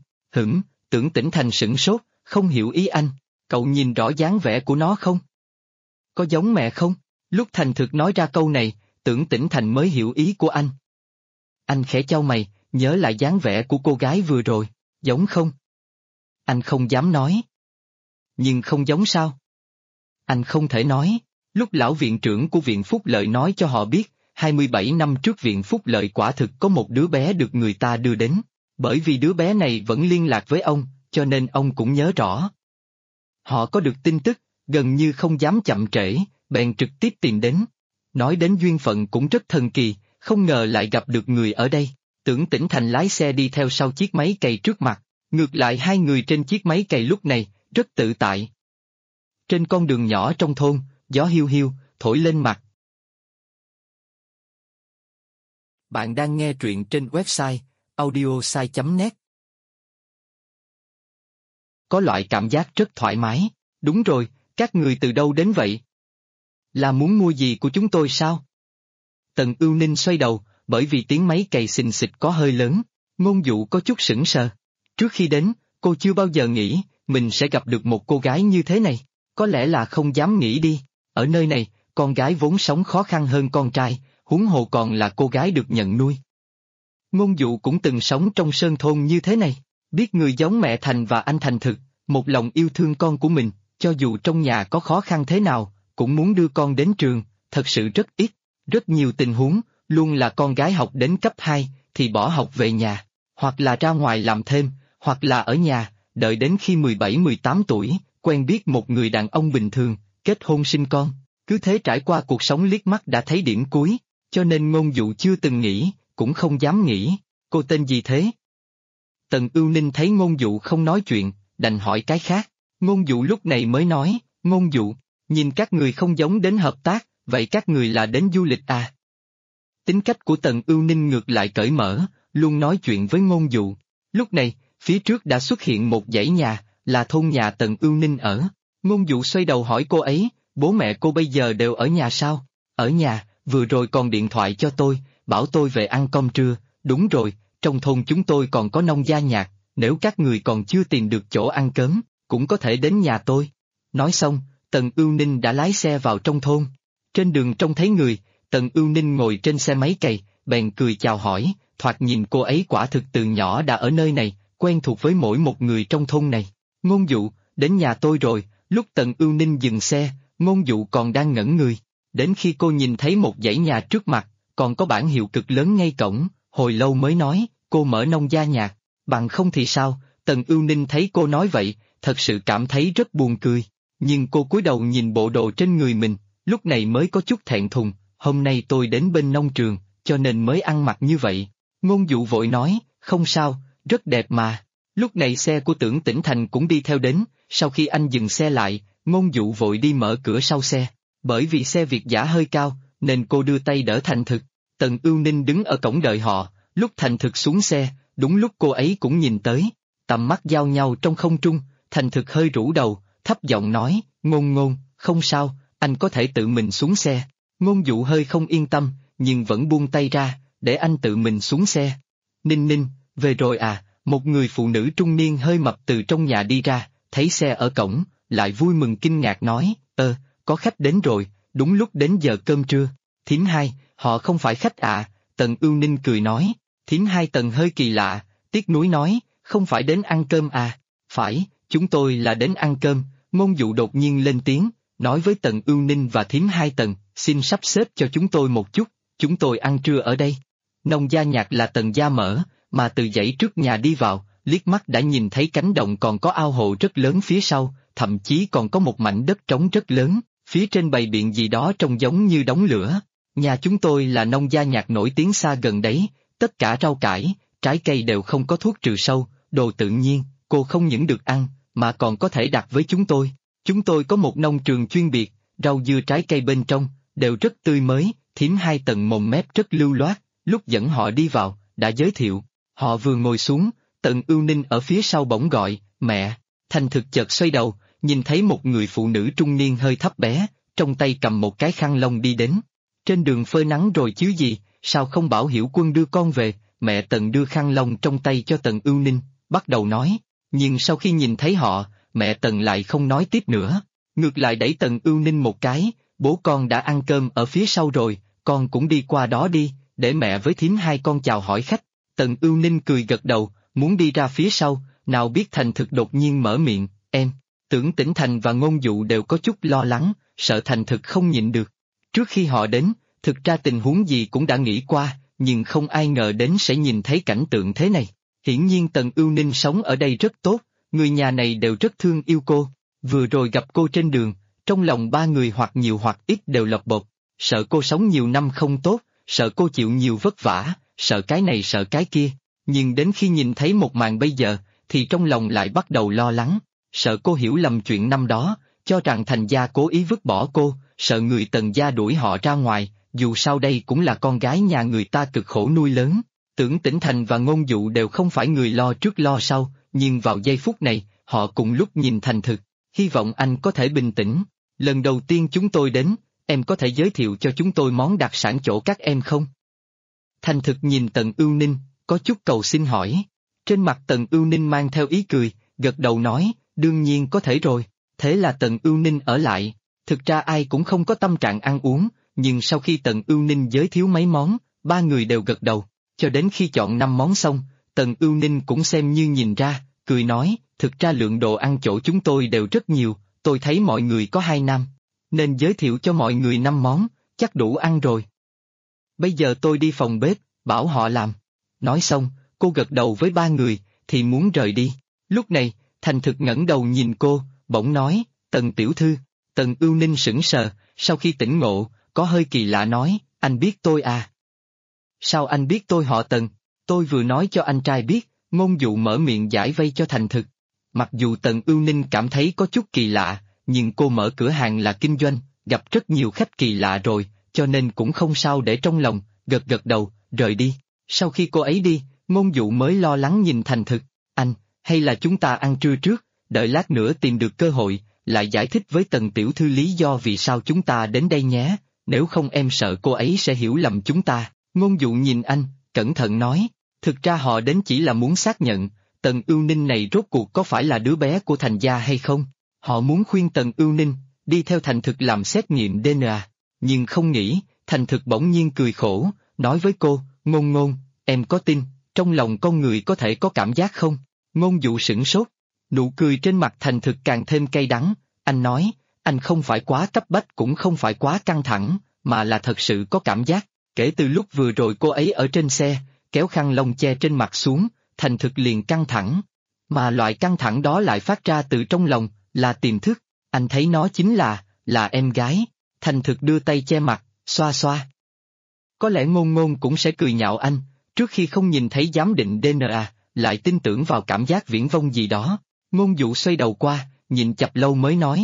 Tưởng Tĩnh Thành sửng sốt, không hiểu ý anh. Cậu nhìn rõ dáng vẻ của nó không? Có giống mẹ không? Lúc Thành Thực nói ra câu này, Tưởng Tĩnh Thành mới hiểu ý của anh. Anh khẽ chau mày, nhớ lại dáng vẻ của cô gái vừa rồi, giống không? Anh không dám nói. Nhưng không giống sao? Anh không thể nói. Lúc lão viện trưởng của viện phúc lợi nói cho họ biết, 27 năm trước viện phúc lợi quả thực có một đứa bé được người ta đưa đến. Bởi vì đứa bé này vẫn liên lạc với ông, cho nên ông cũng nhớ rõ. Họ có được tin tức, gần như không dám chậm trễ, bèn trực tiếp tìm đến. Nói đến duyên phận cũng rất thần kỳ, không ngờ lại gặp được người ở đây. Tưởng Tĩnh Thành lái xe đi theo sau chiếc máy cày trước mặt, ngược lại hai người trên chiếc máy cày lúc này, rất tự tại. Trên con đường nhỏ trong thôn, gió hiu hiu, thổi lên mặt. Bạn đang nghe truyện trên website audiosai.net. Có loại cảm giác rất thoải mái. Đúng rồi, các người từ đâu đến vậy? Là muốn mua gì của chúng tôi sao? Tần Ưu Ninh xoay đầu, bởi vì tiếng máy cày xình xịch có hơi lớn. Ngôn Dụ có chút sững sờ. Trước khi đến, cô chưa bao giờ nghĩ mình sẽ gặp được một cô gái như thế này. Có lẽ là không dám nghĩ đi. Ở nơi này, con gái vốn sống khó khăn hơn con trai, huống hồ còn là cô gái được nhận nuôi. Ngôn Dụ cũng từng sống trong sơn thôn như thế này, biết người giống mẹ Thành và anh Thành thực, một lòng yêu thương con của mình, cho dù trong nhà có khó khăn thế nào, cũng muốn đưa con đến trường, thật sự rất ít. Rất nhiều tình huống, luôn là con gái học đến cấp 2, thì bỏ học về nhà, hoặc là ra ngoài làm thêm, hoặc là ở nhà, đợi đến khi 17-18 tuổi, quen biết một người đàn ông bình thường, kết hôn sinh con, cứ thế trải qua cuộc sống liếc mắt đã thấy điểm cuối, cho nên Ngôn Dụ chưa từng nghĩ, cũng không dám nghĩ. Cô tên gì thế? Tần Ưu Ninh thấy Ngôn Dụ không nói chuyện, đành hỏi cái khác. Ngôn Dụ lúc này mới nói, Ngôn Dụ, nhìn các người không giống đến hợp tác, vậy các người là đến du lịch à? Tính cách của Tần Ưu Ninh ngược lại cởi mở, luôn nói chuyện với Ngôn Dụ. Lúc này, phía trước đã xuất hiện một dãy nhà, là thôn nhà Tần Ưu Ninh ở. Ngôn Dụ xoay đầu hỏi cô ấy, bố mẹ cô bây giờ đều ở nhà sao? Ở nhà, vừa rồi còn điện thoại cho tôi, bảo tôi về ăn cơm trưa. Đúng rồi, trong thôn chúng tôi còn có nông gia nhạc, nếu các người còn chưa tìm được chỗ ăn cơm, cũng có thể đến nhà tôi. Nói xong, Tần Ưu Ninh đã lái xe vào trong thôn. Trên đường trông thấy người, Tần Ưu Ninh ngồi trên xe máy cày, bèn cười chào hỏi, thoạt nhìn cô ấy quả thực từ nhỏ đã ở nơi này, quen thuộc với mỗi một người trong thôn này. Ngôn Dụ, đến nhà tôi rồi. Lúc Tần Ưu Ninh dừng xe, Ngôn Dụ còn đang ngẩn người. Đến khi cô nhìn thấy một dãy nhà trước mặt, còn có bảng hiệu cực lớn ngay cổng, hồi lâu mới nói, cô mở nông gia nhạc, bằng không thì sao? Tần Ưu Ninh thấy cô nói vậy, thật sự cảm thấy rất buồn cười. Nhưng cô cúi đầu nhìn bộ đồ trên người mình, lúc này mới có chút thẹn thùng, hôm nay tôi đến bên nông trường, cho nên mới ăn mặc như vậy. Ngôn Dụ vội nói, không sao, rất đẹp mà. Lúc này xe của Tưởng Tĩnh Thành cũng đi theo đến, sau khi anh dừng xe lại, Ngôn Dụ vội đi mở cửa sau xe. Bởi vì xe Việt dã hơi cao, nên cô đưa tay đỡ Thành Thực. Tần Ưu Ninh đứng ở cổng đợi họ, lúc Thành Thực xuống xe, đúng lúc cô ấy cũng nhìn tới. Tầm mắt giao nhau trong không trung, Thành Thực hơi rũ đầu, thấp giọng nói, Ngôn Ngôn, không sao, anh có thể tự mình xuống xe. Ngôn Dụ hơi không yên tâm, nhưng vẫn buông tay ra, để anh tự mình xuống xe. Ninh Ninh, về rồi à? Một người phụ nữ trung niên hơi mập từ trong nhà đi ra, thấy xe ở cổng, lại vui mừng kinh ngạc nói, có khách đến rồi, đúng lúc đến giờ cơm trưa. Thím hai, họ không phải khách à? Tần Ưu Ninh cười nói. Thím hai Tần hơi kỳ lạ, tiếc nuối nói, không phải đến ăn cơm à? Phải, chúng tôi là đến ăn cơm. Ngôn Dụ đột nhiên lên tiếng, nói với Tần Ưu Ninh và thím hai Tần, xin sắp xếp cho chúng tôi một chút, chúng tôi ăn trưa ở đây. Nông gia nhạc là Tần gia mở, mà từ dãy trước nhà đi vào, liếc mắt đã nhìn thấy cánh đồng còn có ao hồ rất lớn phía sau, thậm chí còn có một mảnh đất trống rất lớn, phía trên bày biện gì đó trông giống như đống lửa. Nhà chúng tôi là nông gia nhạc nổi tiếng xa gần đấy, tất cả rau cải, trái cây đều không có thuốc trừ sâu, đồ tự nhiên, cô không những được ăn, mà còn có thể đặt với chúng tôi. Chúng tôi có một nông trường chuyên biệt, rau dưa trái cây bên trong, đều rất tươi mới. Thím hai Tần mồm mép rất lưu loát, lúc dẫn họ đi vào, đã giới thiệu. Họ vừa ngồi xuống, Tần Ưu Ninh ở phía sau bỗng gọi, mẹ. Thành Thực chợt xoay đầu, nhìn thấy một người phụ nữ trung niên hơi thấp bé, trong tay cầm một cái khăn lông đi đến. Trên đường phơi nắng rồi chứ gì, sao không bảo Hiểu Quân đưa con về? Mẹ Tần đưa khăn lông trong tay cho Tần Ưu Ninh, bắt đầu nói, nhưng sau khi nhìn thấy họ, mẹ Tần lại không nói tiếp nữa, ngược lại đẩy Tần Ưu Ninh một cái, bố con đã ăn cơm ở phía sau rồi, con cũng đi qua đó đi, để mẹ với thím hai con chào hỏi khách. Tần Ưu Ninh cười gật đầu, muốn đi ra phía sau, nào biết Thành Thực đột nhiên mở miệng, em. Tưởng Tĩnh Thành và Ngôn Dụ đều có chút lo lắng, sợ Thành Thực không nhịn được. Trước khi họ đến, thực ra tình huống gì cũng đã nghĩ qua, nhưng không ai ngờ đến sẽ nhìn thấy cảnh tượng thế này. Hiển nhiên Tần Ưu Ninh sống ở đây rất tốt, người nhà này đều rất thương yêu cô. Vừa rồi gặp cô trên đường, trong lòng ba người hoặc nhiều hoặc ít đều lọc bột, sợ cô sống nhiều năm không tốt, sợ cô chịu nhiều vất vả, sợ cái này sợ cái kia, nhưng đến khi nhìn thấy một màn bây giờ, thì trong lòng lại bắt đầu lo lắng, sợ cô hiểu lầm chuyện năm đó, cho rằng Thành gia cố ý vứt bỏ cô, sợ người Tần gia đuổi họ ra ngoài, dù sao đây cũng là con gái nhà người ta cực khổ nuôi lớn. Tưởng Tĩnh Thành và Ngôn Dụ đều không phải người lo trước lo sau, nhưng vào giây phút này, họ cùng lúc nhìn Thành Thực, hy vọng anh có thể bình tĩnh. Lần đầu tiên chúng tôi đến, em có thể giới thiệu cho chúng tôi món đặc sản chỗ các em không? Thành Thực nhìn Tần Ưu Ninh, có chút cầu xin hỏi. Trên mặt Tần Ưu Ninh mang theo ý cười, gật đầu nói, đương nhiên có thể rồi. Thế là Tần Ưu Ninh ở lại. Thực ra ai cũng không có tâm trạng ăn uống, nhưng sau khi Tần Ưu Ninh giới thiệu mấy món, ba người đều gật đầu. Cho đến khi chọn 5 món xong, Tần Ưu Ninh cũng xem như nhìn ra, cười nói, thực ra lượng đồ ăn chỗ chúng tôi đều rất nhiều, tôi thấy mọi người có 2 nam, nên giới thiệu cho mọi người 5 món, chắc đủ ăn rồi. Bây giờ tôi đi phòng bếp, bảo họ làm. Nói xong, cô gật đầu với ba người, thì muốn rời đi. Lúc này, Thành Thực ngẩng đầu nhìn cô, bỗng nói, Tần tiểu thư. Tần Ưu Ninh sững sờ, sau khi tỉnh ngộ, có hơi kỳ lạ nói, anh biết tôi à? Sao anh biết tôi họ Tần? Tôi vừa nói cho anh trai biết. Ngôn Dụ mở miệng giải vây cho Thành Thực. Mặc dù Tần Ưu Ninh cảm thấy có chút kỳ lạ, nhưng cô mở cửa hàng là kinh doanh, gặp rất nhiều khách kỳ lạ rồi, cho nên cũng không sao để trong lòng, gật gật đầu, rời đi. Sau khi cô ấy đi, Ngôn Dụ mới lo lắng nhìn Thành Thực, anh, hay là chúng ta ăn trưa trước, đợi lát nữa tìm được cơ hội, lại giải thích với Tần tiểu thư lý do vì sao chúng ta đến đây nhé, nếu không em sợ cô ấy sẽ hiểu lầm chúng ta. Ngôn Dụ nhìn anh, cẩn thận nói, thực ra họ đến chỉ là muốn xác nhận, Tần Ưu Ninh này rốt cuộc có phải là đứa bé của Thành gia hay không? Họ muốn khuyên Tần Ưu Ninh, đi theo Thành Thực làm xét nghiệm DNA, nhưng không nghĩ, Thành Thực bỗng nhiên cười khổ, nói với cô, Ngôn Ngôn, em có tin, trong lòng con người có thể có cảm giác không? Ngôn Dụ sửng sốt, nụ cười trên mặt Thành Thực càng thêm cay đắng, anh nói, anh không phải quá cấp bách cũng không phải quá căng thẳng, mà là thật sự có cảm giác, kể từ lúc vừa rồi cô ấy ở trên xe, kéo khăn lông che trên mặt xuống, Thành Thực liền căng thẳng. Mà loại căng thẳng đó lại phát ra từ trong lòng, là tiềm thức, anh thấy nó chính là em gái. Thành Thực đưa tay che mặt, xoa xoa. Có lẽ Ngôn Ngôn cũng sẽ cười nhạo anh, trước khi không nhìn thấy giám định DNA, lại tin tưởng vào cảm giác viễn vông gì đó. Ngôn Dụ xoay đầu qua, nhìn chập lâu mới nói,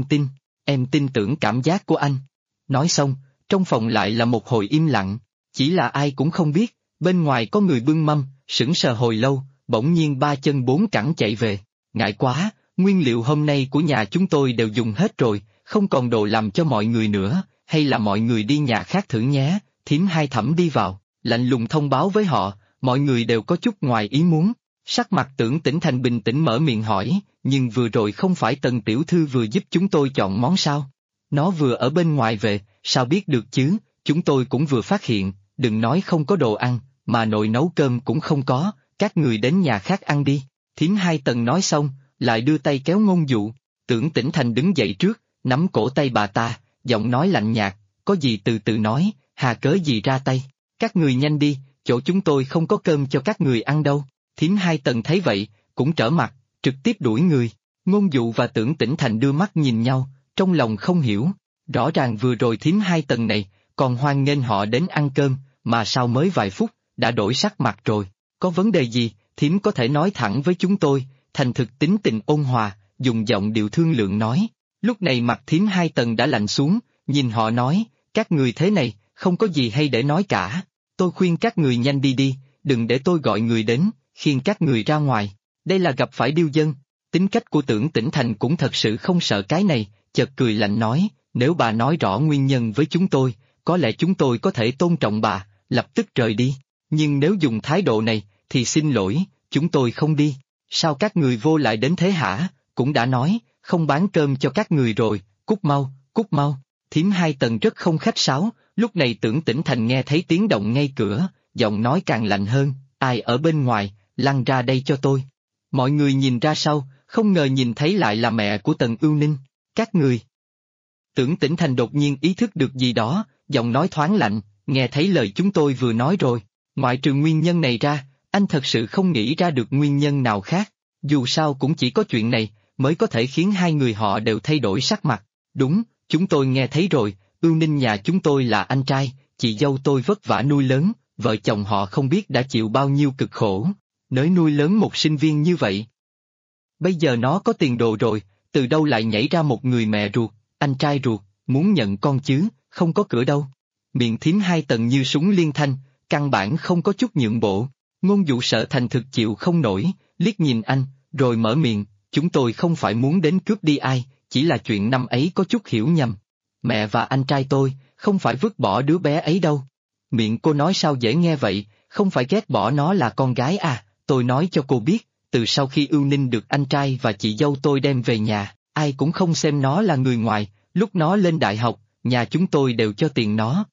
em tin tưởng cảm giác của anh. Nói xong, trong phòng lại là một hồi im lặng, chỉ là ai cũng không biết, bên ngoài có người bưng mâm, sững sờ hồi lâu, bỗng nhiên 3 chân 4 cẳng chạy về, ngại quá, nguyên liệu hôm nay của nhà chúng tôi đều dùng hết rồi, không còn đồ làm cho mọi người nữa, hay là mọi người đi nhà khác thử nhé. Thím Hai Thẩm đi vào, lạnh lùng thông báo với họ, mọi người đều có chút ngoài ý muốn. Sắc mặt Tưởng Tĩnh Thành bình tĩnh mở miệng hỏi, nhưng vừa rồi không phải Tần tiểu thư vừa giúp chúng tôi chọn món sao? Nó vừa ở bên ngoài về, sao biết được chứ, chúng tôi cũng vừa phát hiện, đừng nói không có đồ ăn, mà nồi nấu cơm cũng không có, các người đến nhà khác ăn đi. Thím Hai Tần nói xong, lại đưa tay kéo Ngôn Dụ. Tưởng Tĩnh Thành đứng dậy trước, nắm cổ tay bà ta, giọng nói lạnh nhạt, có gì từ từ nói, hà cớ gì ra tay, các người nhanh đi, chỗ chúng tôi không có cơm cho các người ăn đâu. Thím Hai Tần thấy vậy, cũng trở mặt, trực tiếp đuổi người. Ngôn Dụ và Tưởng Tĩnh Thành đưa mắt nhìn nhau, trong lòng không hiểu, rõ ràng vừa rồi thím Hai Tần này, còn hoan nghênh họ đến ăn cơm, mà sao mới vài phút, đã đổi sắc mặt rồi, có vấn đề gì, thím có thể nói thẳng với chúng tôi. Thành Thực tính tình ôn hòa, dùng giọng điệu thương lượng nói. Lúc này mặt thím Hai Tần đã lạnh xuống, nhìn họ nói, các người thế này, không có gì hay để nói cả, tôi khuyên các người nhanh đi đi, đừng để tôi gọi người đến, khiêng các người ra ngoài, đây là gặp phải điêu dân. Tính cách của Tưởng Tĩnh Thành cũng thật sự không sợ cái này, chợt cười lạnh nói, nếu bà nói rõ nguyên nhân với chúng tôi, có lẽ chúng tôi có thể tôn trọng bà, lập tức rời đi, nhưng nếu dùng thái độ này, thì xin lỗi, chúng tôi không đi. Sao các người vô lại đến thế hả, cũng đã nói, không bán cơm cho các người rồi, cút mau, cút mau. Thím Hai Tần rất không khách sáo, lúc này Tưởng Tĩnh Thành nghe thấy tiếng động ngay cửa, giọng nói càng lạnh hơn, ai ở bên ngoài, lăn ra đây cho tôi. Mọi người nhìn ra sau, không ngờ nhìn thấy lại là mẹ của Tần Ưu Ninh, các người. Tưởng Tĩnh Thành đột nhiên ý thức được gì đó, giọng nói thoáng lạnh, nghe thấy lời chúng tôi vừa nói rồi, ngoại trừ nguyên nhân này ra, anh thật sự không nghĩ ra được nguyên nhân nào khác, dù sao cũng chỉ có chuyện này, mới có thể khiến hai người họ đều thay đổi sắc mặt. Đúng, chúng tôi nghe thấy rồi, Ưu Ninh nhà chúng tôi là anh trai, chị dâu tôi vất vả nuôi lớn, vợ chồng họ không biết đã chịu bao nhiêu cực khổ, nới nuôi lớn một sinh viên như vậy. Bây giờ nó có tiền đồ rồi, từ đâu lại nhảy ra một người mẹ ruột, anh trai ruột, muốn nhận con chứ, không có cửa đâu. Miệng thím hai tầng như súng liên thanh, căn bản không có chút nhượng bộ. Ngôn Dụ sợ thành thực chịu không nổi, liếc nhìn anh, rồi mở miệng, chúng tôi không phải muốn đến cướp đi ai, chỉ là chuyện năm ấy có chút hiểu nhầm. Mẹ và anh trai tôi, không phải vứt bỏ đứa bé ấy đâu. Miệng cô nói sao dễ nghe vậy, không phải ghét bỏ nó là con gái à, tôi nói cho cô biết, từ sau khi Ưu Ninh được anh trai và chị dâu tôi đem về nhà, ai cũng không xem nó là người ngoài, lúc nó lên đại học, nhà chúng tôi đều cho tiền nó.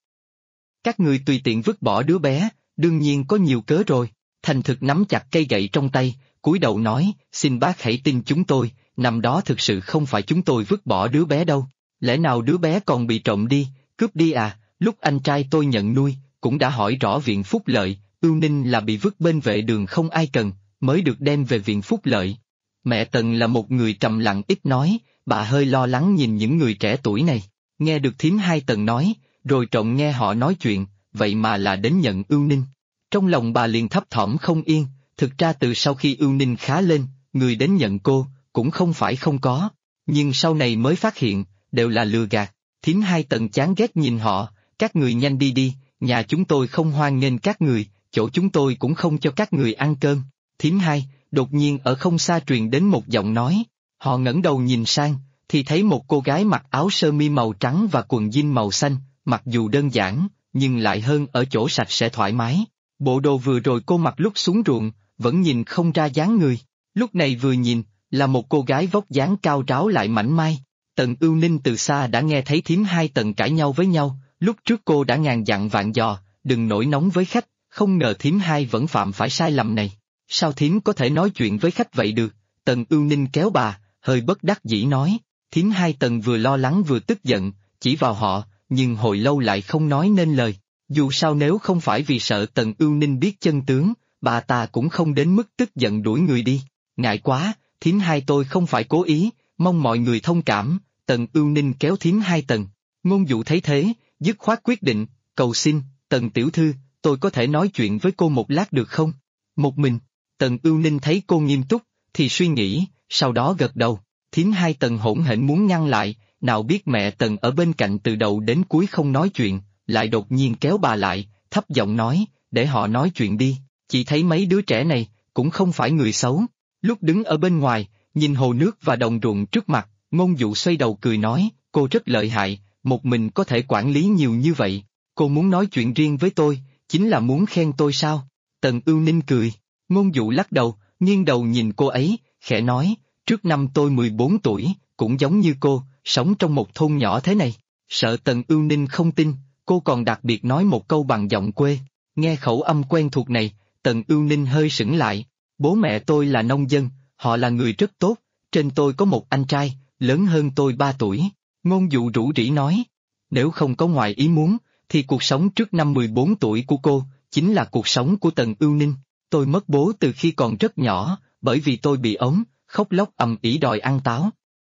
Các người tùy tiện vứt bỏ đứa bé, đương nhiên có nhiều cớ rồi. Thành thực nắm chặt cây gậy trong tay, cúi đầu nói, xin bác hãy tin chúng tôi, năm đó thực sự không phải chúng tôi vứt bỏ đứa bé đâu. Lẽ nào đứa bé còn bị trộm đi, cướp đi à, lúc anh trai tôi nhận nuôi, cũng đã hỏi rõ viện phúc lợi, Ưu Ninh là bị vứt bên vệ đường không ai cần, mới được đem về viện phúc lợi. Mẹ Tần là một người trầm lặng ít nói, bà hơi lo lắng nhìn những người trẻ tuổi này, nghe được thím hai Tần nói, rồi trộm nghe họ nói chuyện, vậy mà là đến nhận Ưu Ninh. Trong lòng bà liền thấp thỏm không yên, thực ra từ sau khi Ưu Ninh khá lên, người đến nhận cô, cũng không phải không có, nhưng sau này mới phát hiện, đều là lừa gạt. Thím hai Tần chán ghét nhìn họ, các người nhanh đi đi, nhà chúng tôi không hoan nghênh các người, chỗ chúng tôi cũng không cho các người ăn cơm. Thím hai, đột nhiên ở không xa truyền đến một giọng nói, họ ngẩng đầu nhìn sang, thì thấy một cô gái mặc áo sơ mi màu trắng và quần jean màu xanh, mặc dù đơn giản, nhưng lại hơn ở chỗ sạch sẽ thoải mái. Bộ đồ vừa rồi cô mặc lúc xuống ruộng, vẫn nhìn không ra dáng người, lúc này vừa nhìn, là một cô gái vóc dáng cao ráo lại mảnh mai. Tần Ưu Ninh từ xa đã nghe thấy thím hai Tần cãi nhau với nhau, lúc trước cô đã ngàn dặn vạn dò, đừng nổi nóng với khách, không ngờ thím hai vẫn phạm phải sai lầm này. Sao thím có thể nói chuyện với khách vậy được? Tần Ưu Ninh kéo bà, hơi bất đắc dĩ nói. Thím hai Tần vừa lo lắng vừa tức giận, chỉ vào họ, nhưng hồi lâu lại không nói nên lời. Dù sao nếu không phải vì sợ Tần Ưu Ninh biết chân tướng, bà ta cũng không đến mức tức giận đuổi người đi. Ngại quá, thím hai tôi không phải cố ý, mong mọi người thông cảm. Tần Ưu Ninh kéo thím hai Tần. Ngôn Dụ thấy thế, dứt khoát quyết định, cầu xin, Tần tiểu thư, tôi có thể nói chuyện với cô một lát được không? Một mình. Tần Ưu Ninh thấy cô nghiêm túc, thì suy nghĩ, sau đó gật đầu. Thím hai Tần hỗn hển muốn ngăn lại, nào biết mẹ Tần ở bên cạnh từ đầu đến cuối không nói chuyện, lại đột nhiên kéo bà lại, thấp giọng nói, để họ nói chuyện đi, chị thấy mấy đứa trẻ này, cũng không phải người xấu. Lúc đứng ở bên ngoài, nhìn hồ nước và đồng ruộng trước mặt, Ngôn Dụ xoay đầu cười nói, cô rất lợi hại, một mình có thể quản lý nhiều như vậy, cô muốn nói chuyện riêng với tôi, chính là muốn khen tôi sao? Tần Ưu Ninh cười, Ngôn Dụ lắc đầu, nghiêng đầu nhìn cô ấy, khẽ nói, trước năm tôi 14 tuổi, cũng giống như cô, sống trong một thôn nhỏ thế này. Sợ Tần Ưu Ninh không tin, cô còn đặc biệt nói một câu bằng giọng quê. Nghe khẩu âm quen thuộc này, Tần Ưu Ninh hơi sững lại. Bố mẹ tôi là nông dân, họ là người rất tốt, trên tôi có một anh trai, lớn hơn tôi 3 tuổi. Ngôn Dụ rủ rỉ nói, nếu không có ngoài ý muốn, thì cuộc sống trước năm 14 tuổi của cô, chính là cuộc sống của Tần Ưu Ninh. Tôi mất bố từ khi còn rất nhỏ, bởi vì tôi bị ốm, khóc lóc ầm ĩ đòi ăn táo.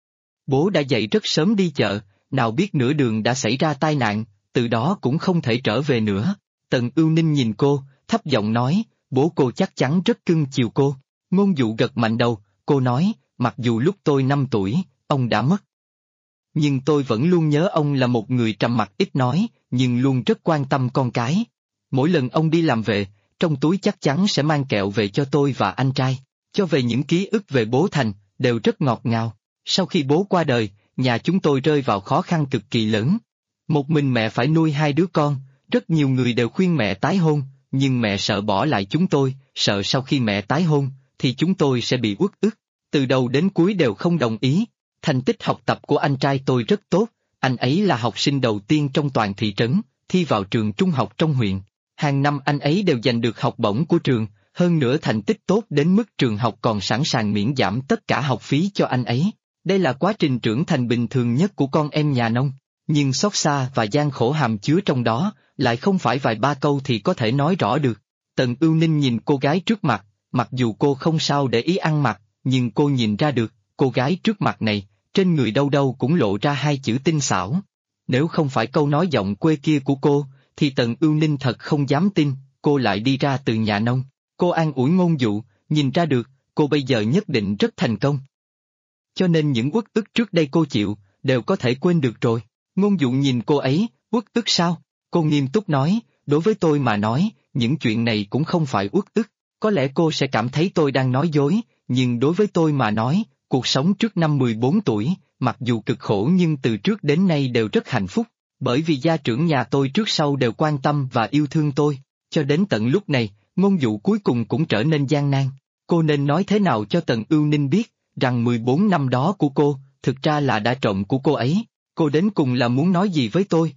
Bố đã dậy rất sớm đi chợ, nào biết nửa đường đã xảy ra tai nạn, từ đó cũng không thể trở về nữa. Tần Ưu Ninh nhìn cô, thấp giọng nói, bố cô chắc chắn rất cưng chiều cô. Ngôn Dụ gật mạnh đầu, cô nói, mặc dù lúc tôi 5 tuổi, ông đã mất. Nhưng tôi vẫn luôn nhớ ông là một người trầm mặc ít nói, nhưng luôn rất quan tâm con cái. Mỗi lần ông đi làm về, trong túi chắc chắn sẽ mang kẹo về cho tôi và anh trai, cho về những ký ức về bố Thành, đều rất ngọt ngào. Sau khi bố qua đời, nhà chúng tôi rơi vào khó khăn cực kỳ lớn. Một mình mẹ phải nuôi 2 đứa con, rất nhiều người đều khuyên mẹ tái hôn, nhưng mẹ sợ bỏ lại chúng tôi, sợ sau khi mẹ tái hôn, thì chúng tôi sẽ bị uất ức. Từ đầu đến cuối đều không đồng ý. Thành tích học tập của anh trai tôi rất tốt, anh ấy là học sinh đầu tiên trong toàn thị trấn, thi vào trường trung học trong huyện. Hàng năm anh ấy đều giành được học bổng của trường, hơn nữa thành tích tốt đến mức trường học còn sẵn sàng miễn giảm tất cả học phí cho anh ấy. Đây là quá trình trưởng thành bình thường nhất của con em nhà nông, nhưng xót xa và gian khổ hàm chứa trong đó, lại không phải vài ba câu thì có thể nói rõ được. Tần Ưu Ninh nhìn cô gái trước mặt, mặc dù cô không sao để ý ăn mặc, nhưng cô nhìn ra được, cô gái trước mặt này, trên người đâu đâu cũng lộ ra 2 chữ tinh xảo. Nếu không phải câu nói giọng quê kia của cô, thì Tần Ưu Ninh thật không dám tin, cô lại đi ra từ nhà nông. Cô an ủi Ngôn Dụ, nhìn ra được, cô bây giờ nhất định rất thành công. Cho nên những uất ức trước đây cô chịu, đều có thể quên được rồi. Ngôn Dụ nhìn cô ấy, uất ức sao? Cô nghiêm túc nói, đối với tôi mà nói, những chuyện này cũng không phải uất ức. Có lẽ cô sẽ cảm thấy tôi đang nói dối, nhưng đối với tôi mà nói, cuộc sống trước năm 14 tuổi, mặc dù cực khổ nhưng từ trước đến nay đều rất hạnh phúc, bởi vì gia trưởng nhà tôi trước sau đều quan tâm và yêu thương tôi. Cho đến tận lúc này, Ngôn Dụ cuối cùng cũng trở nên gian nan. Cô nên nói thế nào cho Tần Ưu Ninh biết, rằng 14 năm đó của cô, thực ra là đã trộm của cô ấy, cô đến cùng là muốn nói gì với tôi?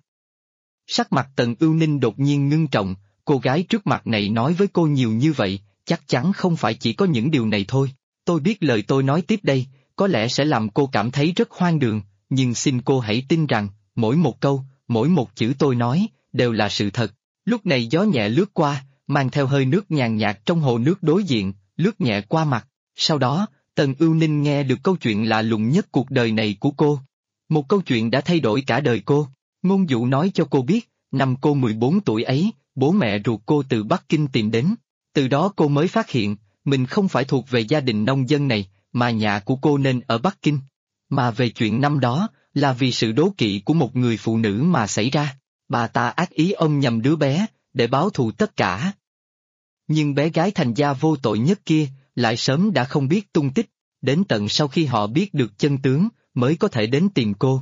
Sắc mặt Tần Ưu Ninh đột nhiên ngưng trọng, cô gái trước mặt này nói với cô nhiều như vậy, chắc chắn không phải chỉ có những điều này thôi. Tôi biết lời tôi nói tiếp đây, có lẽ sẽ làm cô cảm thấy rất hoang đường, nhưng xin cô hãy tin rằng, mỗi một câu, mỗi một chữ tôi nói, đều là sự thật. Lúc này gió nhẹ lướt qua, mang theo hơi nước nhàn nhạt trong hồ nước đối diện, lướt nhẹ qua mặt. Sau đó, Tần Ưu Ninh nghe được câu chuyện lạ lùng nhất cuộc đời này của cô. Một câu chuyện đã thay đổi cả đời cô. Ngôn Dụ nói cho cô biết, năm cô 14 tuổi ấy, bố mẹ ruột cô từ Bắc Kinh tìm đến. Từ đó cô mới phát hiện, mình không phải thuộc về gia đình nông dân này, mà nhà của cô nên ở Bắc Kinh. Mà về chuyện năm đó, là vì sự đố kỵ của một người phụ nữ mà xảy ra. Bà ta ác ý ôm nhầm đứa bé, để báo thù tất cả. Nhưng bé gái thành gia vô tội nhất kia, lại sớm đã không biết tung tích, đến tận sau khi họ biết được chân tướng, mới có thể đến tìm cô.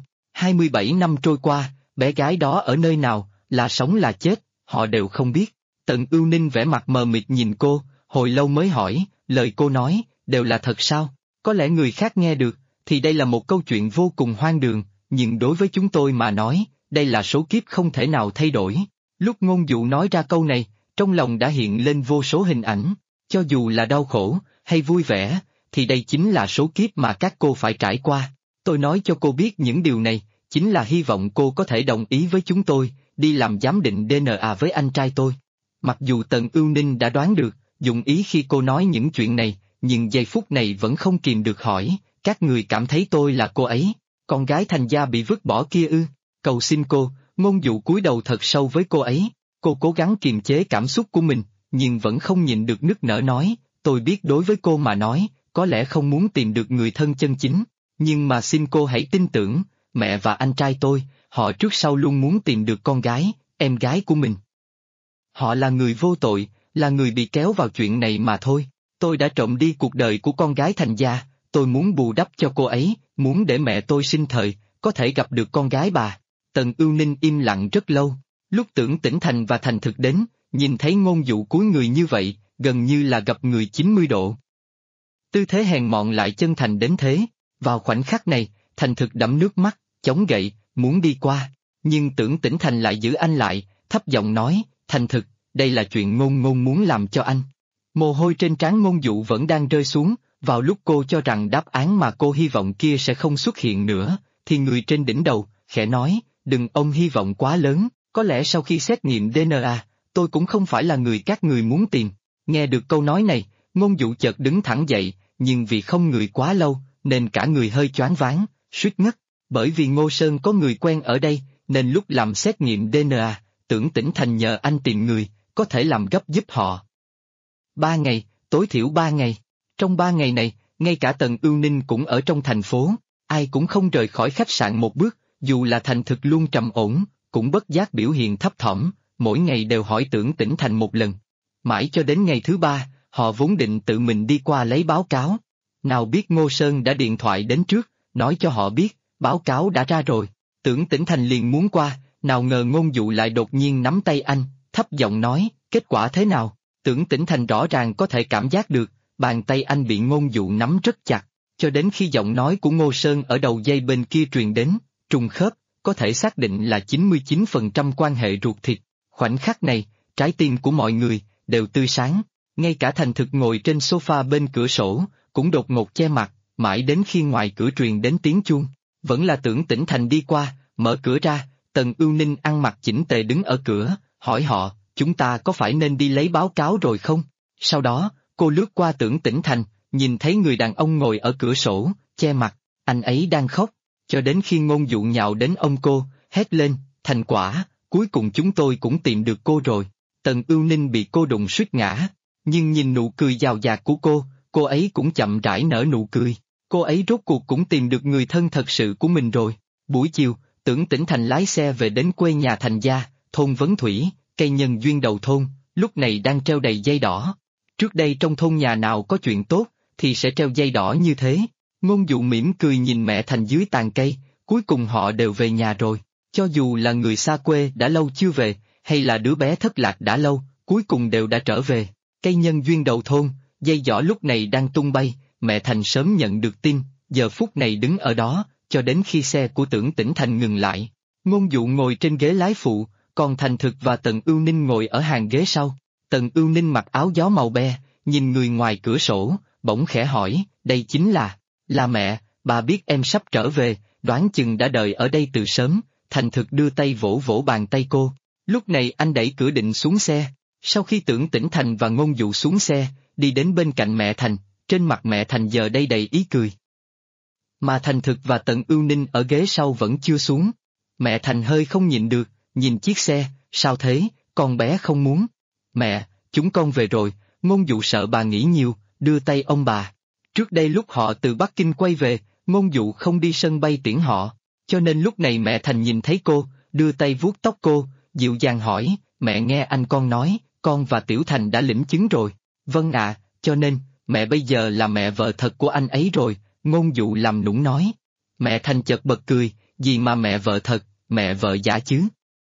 27 năm trôi qua, bé gái đó ở nơi nào, là sống là chết, họ đều không biết. Tần Ưu Ninh vẻ mặt mờ mịt nhìn cô, hồi lâu mới hỏi, lời cô nói, đều là thật sao? Có lẽ người khác nghe được, thì đây là một câu chuyện vô cùng hoang đường, nhưng đối với chúng tôi mà nói, đây là số kiếp không thể nào thay đổi. Lúc Ngôn Dụ nói ra câu này, trong lòng đã hiện lên vô số hình ảnh, cho dù là đau khổ, hay vui vẻ, thì đây chính là số kiếp mà các cô phải trải qua. Tôi nói cho cô biết những điều này, chính là hy vọng cô có thể đồng ý với chúng tôi, đi làm giám định DNA với anh trai tôi. Mặc dù Tần Ưu Ninh đã đoán được, dụng ý khi cô nói những chuyện này, nhưng giây phút này vẫn không kìm được hỏi, các người cảm thấy tôi là cô ấy, con gái thành gia bị vứt bỏ kia ư? Cầu xin cô, Ngôn Dụ cúi đầu thật sâu với cô ấy, cô cố gắng kiềm chế cảm xúc của mình, nhưng vẫn không nhịn được nức nở nói, tôi biết đối với cô mà nói, có lẽ không muốn tìm được người thân chân chính, nhưng mà xin cô hãy tin tưởng, mẹ và anh trai tôi, họ trước sau luôn muốn tìm được con gái, em gái của mình. Họ là người vô tội, là người bị kéo vào chuyện này mà thôi. Tôi đã trộm đi cuộc đời của con gái thành gia, tôi muốn bù đắp cho cô ấy, muốn để mẹ tôi sinh thời, có thể gặp được con gái bà. Tần Ưu Ninh im lặng rất lâu, lúc Tưởng Tĩnh Thành và Thành Thực đến, nhìn thấy Ngôn Dụ cúi người như vậy, gần như là gặp người 90 độ. Tư thế hèn mọn lại chân thành đến thế, vào khoảnh khắc này, Thành Thực đẫm nước mắt, chống gậy, muốn đi qua, nhưng Tưởng Tĩnh Thành lại giữ anh lại, thấp giọng nói, Thành Thực, đây là chuyện Ngôn Ngôn muốn làm cho anh. Mồ hôi trên trán Ngôn Dụ vẫn đang rơi xuống, vào lúc cô cho rằng đáp án mà cô hy vọng kia sẽ không xuất hiện nữa, thì người trên đỉnh đầu, khẽ nói, đừng ông hy vọng quá lớn, có lẽ sau khi xét nghiệm DNA, tôi cũng không phải là người các người muốn tìm. Nghe được câu nói này, Ngôn Dụ chợt đứng thẳng dậy, nhưng vì không người quá lâu, nên cả người hơi choáng váng, suýt ngất, bởi vì Ngô Sơn có người quen ở đây, nên lúc làm xét nghiệm DNA, Tưởng Tĩnh Thành nhờ anh tìm người, có thể làm gấp giúp họ. 3 ngày, tối thiểu 3 ngày. Trong 3 ngày này, ngay cả Tần Ưu Ninh cũng ở trong thành phố, ai cũng không rời khỏi khách sạn một bước, dù là Thành Thực luôn trầm ổn, cũng bất giác biểu hiện thấp thỏm, mỗi ngày đều hỏi Tưởng Tĩnh Thành một lần. Mãi cho đến ngày thứ 3, họ vốn định tự mình đi qua lấy báo cáo. Nào biết Ngô Sơn đã điện thoại đến trước, nói cho họ biết, báo cáo đã ra rồi. Tưởng Tĩnh Thành liền muốn qua, nào ngờ Ngôn Dụ lại đột nhiên nắm tay anh, thấp giọng nói, kết quả thế nào? Tưởng Tĩnh Thành rõ ràng có thể cảm giác được, bàn tay anh bị Ngôn Dụ nắm rất chặt, cho đến khi giọng nói của Ngô Sơn ở đầu dây bên kia truyền đến, trùng khớp, có thể xác định là 99% quan hệ ruột thịt. Khoảnh khắc này, trái tim của mọi người đều tươi sáng, ngay cả Thành Thực ngồi trên sofa bên cửa sổ, cũng đột ngột che mặt, mãi đến khi ngoài cửa truyền đến tiếng chuông, vẫn là Tưởng Tĩnh Thành đi qua, mở cửa ra, Tần Ưu Ninh ăn mặc chỉnh tề đứng ở cửa, hỏi họ, chúng ta có phải nên đi lấy báo cáo rồi không? Sau đó, cô lướt qua Tưởng Tĩnh Thành, nhìn thấy người đàn ông ngồi ở cửa sổ, che mặt, anh ấy đang khóc, cho đến khi Ngôn Dụ nhào đến ôm cô, hét lên, thành quả, cuối cùng chúng tôi cũng tìm được cô rồi. Tần Ưu Ninh bị cô đụng suýt ngã, nhưng nhìn nụ cười giàu dạt của cô ấy cũng chậm rãi nở nụ cười. Cô ấy rốt cuộc cũng tìm được người thân thật sự của mình rồi. Buổi chiều, Tưởng Tĩnh Thành lái xe về đến quê nhà Thành gia, thôn Vấn Thủy, cây nhân duyên đầu thôn, lúc này đang treo đầy dây đỏ. Trước đây trong thôn nhà nào có chuyện tốt, thì sẽ treo dây đỏ như thế. Ngôn Dụ mỉm cười nhìn mẹ Thành dưới tàn cây, cuối cùng họ đều về nhà rồi. Cho dù là người xa quê đã lâu chưa về, hay là đứa bé thất lạc đã lâu, cuối cùng đều đã trở về. Cây nhân duyên đầu thôn, dây đỏ lúc này đang tung bay, mẹ Thành sớm nhận được tin, giờ phút này đứng ở đó, cho đến khi xe của Tưởng Tĩnh Thành ngừng lại. Ngôn Dụ ngồi trên ghế lái phụ, còn Thành Thực và Tần Ưu Ninh ngồi ở hàng ghế sau. Tần Ưu Ninh mặc áo gió màu be, nhìn người ngoài cửa sổ, bỗng khẽ hỏi, đây chính là mẹ, bà biết em sắp trở về, đoán chừng đã đợi ở đây từ sớm. Thành Thực đưa tay vỗ vỗ bàn tay cô. Lúc này anh đẩy cửa định xuống xe. Sau khi Tưởng Tĩnh Thành và Ngôn Dụ xuống xe, đi đến bên cạnh mẹ Thành, trên mặt mẹ Thành giờ đây đầy ý cười. Mà Thành Thực và Tần Ưu Ninh ở ghế sau vẫn chưa xuống. Mẹ Thành hơi không nhịn được, nhìn chiếc xe, sao thế, con bé không muốn. Mẹ, chúng con về rồi. Ngôn Dụ sợ bà nghĩ nhiều, đưa tay ông bà. Trước đây lúc họ từ Bắc Kinh quay về, Ngôn Dụ không đi sân bay tiễn họ, cho nên lúc này mẹ Thành nhìn thấy cô, đưa tay vuốt tóc cô, dịu dàng hỏi, mẹ nghe anh con nói, con và Tiểu Thành đã lĩnh chứng rồi. Vâng ạ, cho nên, mẹ bây giờ là mẹ vợ thật của anh ấy rồi. Ngôn Dụ làm nũng nói. Mẹ Thành chợt bật cười, gì mà mẹ vợ thật, mẹ vợ giả chứ.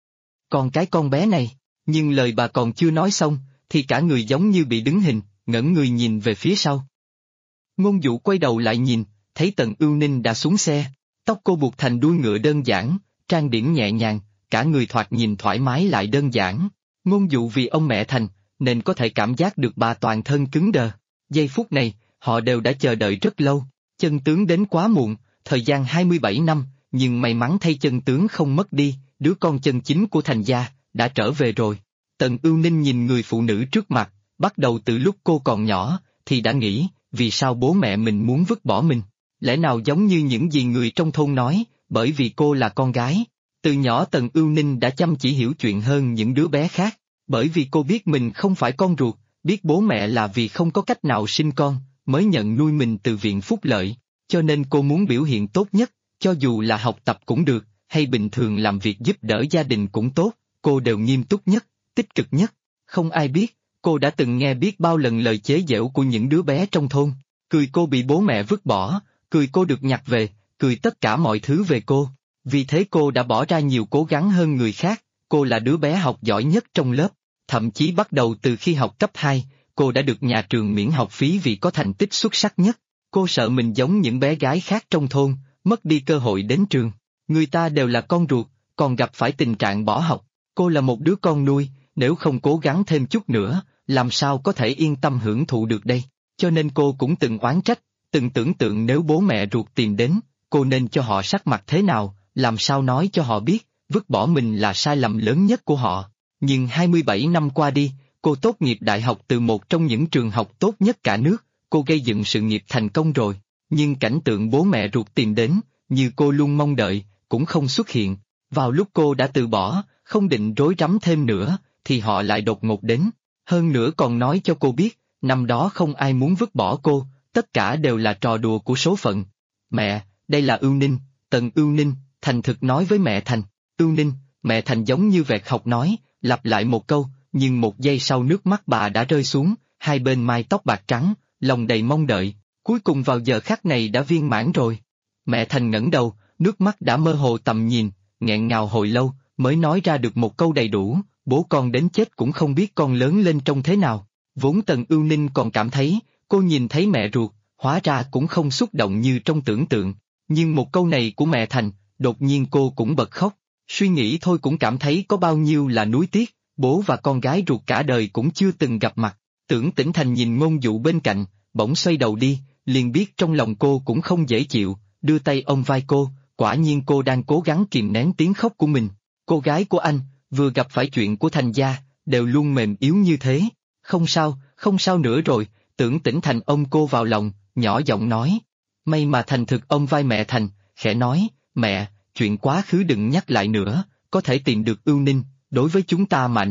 Con cái con bé này, nhưng lời bà còn chưa nói xong, thì cả người giống như bị đứng hình, ngẩng người nhìn về phía sau. Ngôn Dụ quay đầu lại nhìn, thấy Tần Ưu Ninh đã xuống xe, tóc cô buộc thành đuôi ngựa đơn giản, trang điểm nhẹ nhàng, cả người thoạt nhìn thoải mái lại đơn giản. Ngôn Dụ vì ông mẹ Thành, nên có thể cảm giác được bà toàn thân cứng đờ. Giây phút này, họ đều đã chờ đợi rất lâu. Chân tướng đến quá muộn, thời gian 27 năm, nhưng may mắn thay chân tướng không mất đi, đứa con chân chính của Thành gia, đã trở về rồi. Tần Ưu Ninh nhìn người phụ nữ trước mặt, bắt đầu từ lúc cô còn nhỏ, thì đã nghĩ, vì sao bố mẹ mình muốn vứt bỏ mình? Lẽ nào giống như những gì người trong thôn nói, bởi vì cô là con gái. Từ nhỏ Tần Ưu Ninh đã chăm chỉ hiểu chuyện hơn những đứa bé khác, bởi vì cô biết mình không phải con ruột, biết bố mẹ là vì không có cách nào sinh con, mới nhận nuôi mình từ viện phúc lợi, cho nên cô muốn biểu hiện tốt nhất, cho dù là học tập cũng được, hay bình thường làm việc giúp đỡ gia đình cũng tốt, cô đều nghiêm túc nhất, tích cực nhất. Không ai biết, cô đã từng nghe biết bao lần lời chế giễu của những đứa bé trong thôn, cười cô bị bố mẹ vứt bỏ, cười cô được nhặt về, cười tất cả mọi thứ về cô. Vì thế cô đã bỏ ra nhiều cố gắng hơn người khác, cô là đứa bé học giỏi nhất trong lớp, thậm chí bắt đầu từ khi học cấp 2, cô đã được nhà trường miễn học phí vì có thành tích xuất sắc nhất. Cô sợ mình giống những bé gái khác trong thôn, mất đi cơ hội đến trường. Người ta đều là con ruột, còn gặp phải tình trạng bỏ học. Cô là một đứa con nuôi, nếu không cố gắng thêm chút nữa, làm sao có thể yên tâm hưởng thụ được đây. Cho nên cô cũng từng oán trách, từng tưởng tượng nếu bố mẹ ruột tìm đến, cô nên cho họ sắc mặt thế nào, làm sao nói cho họ biết, vứt bỏ mình là sai lầm lớn nhất của họ. Nhưng 27 năm qua đi, cô tốt nghiệp đại học từ một trong những trường học tốt nhất cả nước, cô gây dựng sự nghiệp thành công rồi, nhưng cảnh tượng bố mẹ ruột tìm đến, như cô luôn mong đợi, cũng không xuất hiện. Vào lúc cô đã từ bỏ, không định rối rắm thêm nữa, thì họ lại đột ngột đến. Hơn nữa còn nói cho cô biết, năm đó không ai muốn vứt bỏ cô, tất cả đều là trò đùa của số phận. Mẹ, đây là Ưu Ninh, Tần Ưu Ninh, Thành thực nói với mẹ Thành. Ưu Ninh, mẹ Thành giống như vẹt học nói, lặp lại một câu, nhưng một giây sau nước mắt bà đã rơi xuống, hai bên mái tóc bạc trắng, lòng đầy mong đợi, cuối cùng vào giờ khắc này đã viên mãn rồi. Mẹ Thành ngẩng đầu, nước mắt đã mơ hồ tầm nhìn, nghẹn ngào hồi lâu, mới nói ra được một câu đầy đủ, bố con đến chết cũng không biết con lớn lên trông thế nào. Vốn Tần Ưu Ninh còn cảm thấy, cô nhìn thấy mẹ ruột, hóa ra cũng không xúc động như trong tưởng tượng. Nhưng một câu này của mẹ Thành, đột nhiên cô cũng bật khóc, suy nghĩ thôi cũng cảm thấy có bao nhiêu là nuối tiếc, bố và con gái ruột cả đời cũng chưa từng gặp mặt. Tưởng Tĩnh Thành nhìn Ngôn Dụ bên cạnh, bỗng xoay đầu đi, liền biết trong lòng cô cũng không dễ chịu, đưa tay ôm vai cô, quả nhiên cô đang cố gắng kìm nén tiếng khóc của mình. Cô gái của anh, vừa gặp phải chuyện của Thành gia, đều luôn mềm yếu như thế. Không sao nữa rồi, Tưởng Tĩnh Thành ôm cô vào lòng, nhỏ giọng nói. May mà Thành thực ôm vai mẹ Thành, khẽ nói, mẹ, chuyện quá khứ đừng nhắc lại nữa, có thể tìm được Ưu Ninh, đối với chúng ta mà nói,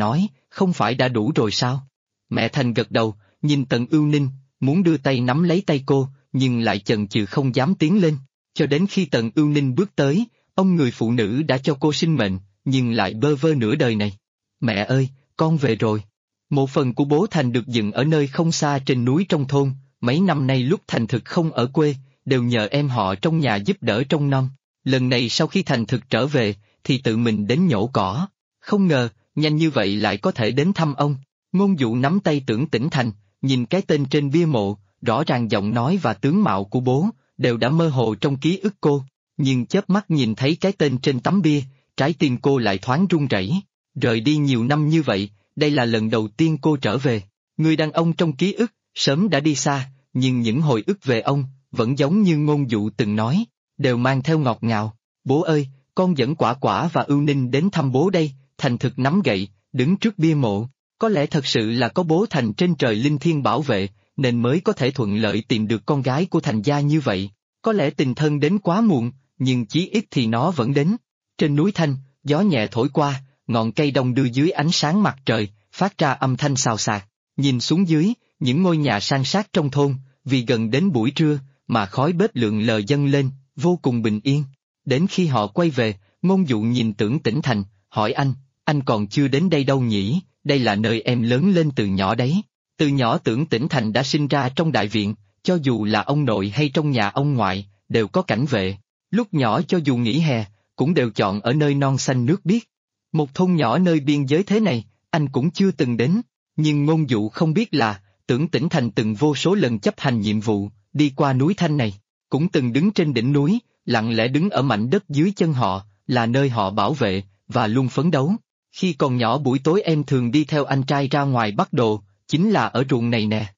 không phải đã đủ rồi sao? Mẹ Thành gật đầu, nhìn Tần Ưu Ninh, muốn đưa tay nắm lấy tay cô, nhưng lại chần chừ không dám tiến lên. Cho đến khi Tần Ưu Ninh bước tới, ông người phụ nữ đã cho cô sinh mệnh, nhưng lại bơ vơ nửa đời này. Mẹ ơi, con về rồi. Mộ phần của bố Thành được dựng ở nơi không xa trên núi trong thôn, mấy năm nay lúc Thành Thực không ở quê, đều nhờ em họ trong nhà giúp đỡ trông nom. Lần này sau khi Thành Thực trở về, thì tự mình đến nhổ cỏ. Không ngờ, nhanh như vậy lại có thể đến thăm ông. Ngôn Dụ nắm tay Tưởng Tĩnh Thành, nhìn cái tên trên bia mộ, rõ ràng giọng nói và tướng mạo của bố, đều đã mơ hồ trong ký ức cô. Nhưng chớp mắt nhìn thấy cái tên trên tấm bia, trái tim cô lại thoáng run rẩy. Rời đi nhiều năm như vậy, đây là lần đầu tiên cô trở về. Người đàn ông trong ký ức, sớm đã đi xa, nhưng những hồi ức về ông, vẫn giống như Ngôn Dụ từng nói, đều mang theo ngọt ngào. Bố ơi, con dẫn Quả Quả và Ưu Ninh đến thăm bố đây. Thành Thực nắm gậy, đứng trước bia mộ. Có lẽ thật sự là có bố Thành trên trời linh thiêng bảo vệ, nên mới có thể thuận lợi tìm được con gái của Thành gia như vậy. Có lẽ tình thân đến quá muộn, nhưng chí ít thì nó vẫn đến. Trên núi Thanh, gió nhẹ thổi qua, ngọn cây đông đưa dưới ánh sáng mặt trời, phát ra âm thanh xào xạc. Nhìn xuống dưới, những ngôi nhà san sát trong thôn, vì gần đến buổi trưa, mà khói bếp lượn lờ dâng lên, vô cùng bình yên. Đến khi họ quay về, Ngôn Dụ nhìn Tưởng Tĩnh Thành, hỏi anh còn chưa đến đây đâu nhỉ, đây là nơi em lớn lên từ nhỏ đấy. Từ nhỏ Tưởng Tĩnh Thành đã sinh ra trong đại viện, cho dù là ông nội hay trong nhà ông ngoại, đều có cảnh vệ. Lúc nhỏ cho dù nghỉ hè, cũng đều chọn ở nơi non xanh nước biếc. Một thôn nhỏ nơi biên giới thế này, anh cũng chưa từng đến. Nhưng Ngôn Dụ không biết là, Tưởng Tĩnh Thành từng vô số lần chấp hành nhiệm vụ, đi qua núi Thanh này, cũng từng đứng trên đỉnh núi, lặng lẽ đứng ở mảnh đất dưới chân họ, là nơi họ bảo vệ, và luôn phấn đấu. Khi còn nhỏ buổi tối em thường đi theo anh trai ra ngoài bắt đồ, chính là ở ruộng này nè.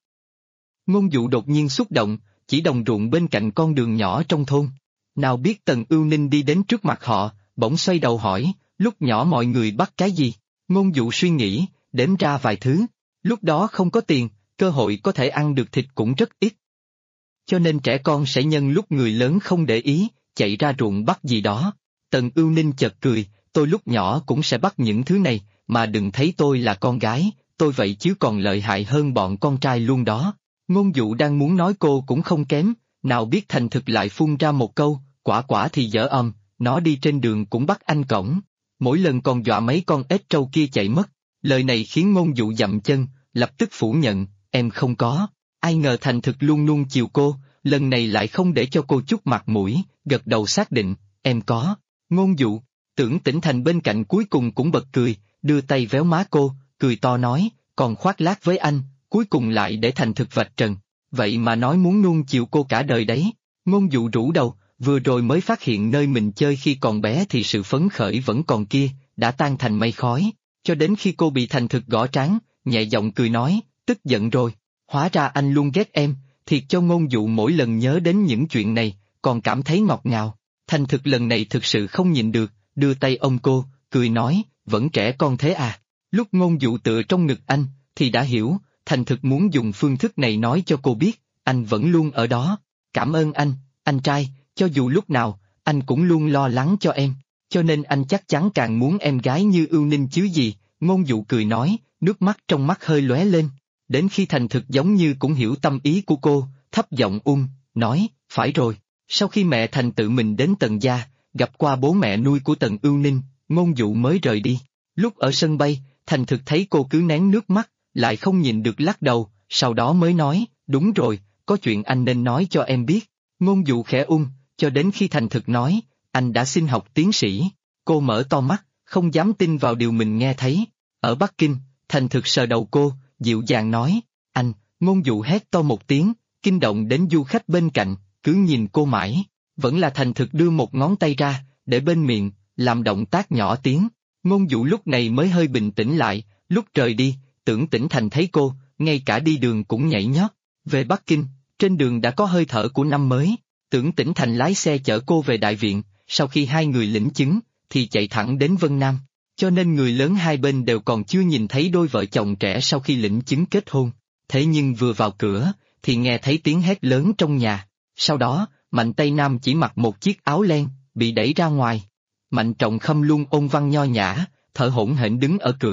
Ngôn Dụ đột nhiên xúc động, chỉ đồng ruộng bên cạnh con đường nhỏ trong thôn. Nào biết Tần Ưu Ninh đi đến trước mặt họ, bỗng xoay đầu hỏi, lúc nhỏ mọi người bắt cái gì? Ngôn Dụ suy nghĩ, đếm ra vài thứ. Lúc đó không có tiền, cơ hội có thể ăn được thịt cũng rất ít. Cho nên trẻ con sẽ nhân lúc người lớn không để ý, chạy ra ruộng bắt gì đó. Tần Ưu Ninh chợt cười, tôi lúc nhỏ cũng sẽ bắt những thứ này, mà đừng thấy tôi là con gái, tôi vậy chứ còn lợi hại hơn bọn con trai luôn đó. Ngôn Dụ đang muốn nói cô cũng không kém, nào biết Thành Thực lại phun ra một câu, Quả Quả thì dở nó đi trên đường cũng bắt anh cổng. Mỗi lần còn dọa mấy con ếch trâu kia chạy mất. Lời này khiến Ngôn Dụ dậm chân, lập tức phủ nhận, em không có. Ai ngờ Thành Thực luôn nuông chiều cô, lần này lại không để cho cô chút mặt mũi, gật đầu xác định, em có. Ngôn Dụ, Tưởng Tĩnh Thành bên cạnh cuối cùng cũng bật cười, đưa tay véo má cô, cười to nói, còn khoác lác với anh, cuối cùng lại để Thành Thực vạch trần. Vậy mà nói muốn nuông chiều cô cả đời đấy. Ngôn Dụ rũ đầu, vừa rồi mới phát hiện nơi mình chơi khi còn bé thì sự phấn khởi vẫn còn kia, đã tan thành mây khói. Cho đến khi cô bị Thành Thực gõ trán, nhẹ giọng cười nói, tức giận rồi. Hóa ra anh luôn ghét em, thiệt cho Ngôn Dụ mỗi lần nhớ đến những chuyện này, còn cảm thấy ngọt ngào. Thành Thực lần này thực sự không nhịn được, đưa tay ôm cô, cười nói, vẫn trẻ con thế à. Lúc Ngôn Dụ tựa trong ngực anh, thì đã hiểu, Thành Thực muốn dùng phương thức này nói cho cô biết, anh vẫn luôn ở đó. Cảm ơn anh trai, cho dù lúc nào, anh cũng luôn lo lắng cho em, cho nên anh chắc chắn càng muốn em gái như Ưu Ninh chứ gì. Ngôn Dụ cười nói, nước mắt trong mắt hơi lóe lên. Đến khi Thành Thực giống như cũng hiểu tâm ý của cô, thấp giọng nói, phải rồi. Sau khi mẹ Thành tự mình đến Tần gia, gặp qua bố mẹ nuôi của Tần Ưu Ninh, Ngôn Dụ mới rời đi. Lúc ở sân bay, Thành Thực thấy cô cứ nén nước mắt, lại không nhìn được lắc đầu, sau đó mới nói, đúng rồi, có chuyện anh nên nói cho em biết. Ngôn Dụ khẽ cho đến khi Thành Thực nói, anh đã xin học tiến sĩ. Cô mở to mắt, không dám tin vào điều mình nghe thấy. Ở Bắc Kinh, Thành Thực sờ đầu cô, dịu dàng nói, anh. Ngôn Dụ hét to một tiếng, kinh động đến du khách bên cạnh, cứ nhìn cô mãi. Vẫn là Thành Thực đưa một ngón tay ra, để bên miệng, làm động tác nhỏ tiếng. Ngôn Dụ lúc này mới hơi bình tĩnh lại, lúc rời đi, Tưởng Tĩnh Thành thấy cô, ngay cả đi đường cũng nhảy nhót. Về Bắc Kinh, trên đường đã có hơi thở của năm mới. Tưởng Tĩnh Thành lái xe chở cô về đại viện, sau khi hai người lĩnh chứng, thì chạy thẳng đến Vân Nam. Cho nên người lớn hai bên đều còn chưa nhìn thấy đôi vợ chồng trẻ sau khi lĩnh chứng kết hôn. Thế nhưng vừa vào cửa, thì nghe thấy tiếng hét lớn trong nhà. Sau đó, Mạnh Tây Nam chỉ mặc một chiếc áo len, bị đẩy ra ngoài. Mạnh Trọng Khâm luôn ôn văn nho nhã, thở hổn hển đứng ở cửa,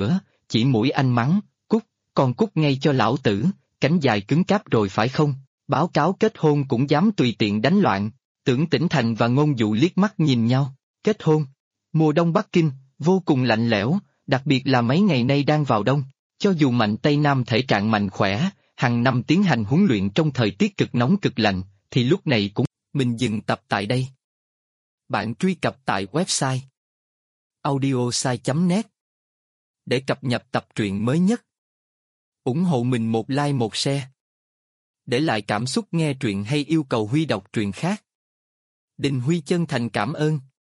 chỉ mũi anh mắng, cút, còn cút ngay cho lão tử, cánh dài cứng cáp rồi phải không? Báo cáo kết hôn cũng dám tùy tiện đánh loạn. Tưởng Tĩnh Thành và Ngôn Dụ liếc mắt nhìn nhau. Kết hôn? Mùa đông Bắc Kinh, vô cùng lạnh lẽo, đặc biệt là mấy ngày nay đang vào đông. Cho dù mạnh Tây Nam thể trạng mạnh khỏe, hàng năm tiến hành huấn luyện trong thời tiết cực nóng cực lạnh, thì lúc này cũng... Mình dừng tập tại đây. Bạn truy cập tại website audiosai.net để cập nhật tập truyện mới nhất. Ủng hộ mình một like một share. Để lại cảm xúc nghe truyện hay yêu cầu Huy đọc truyện khác. Đình Huy chân thành cảm ơn.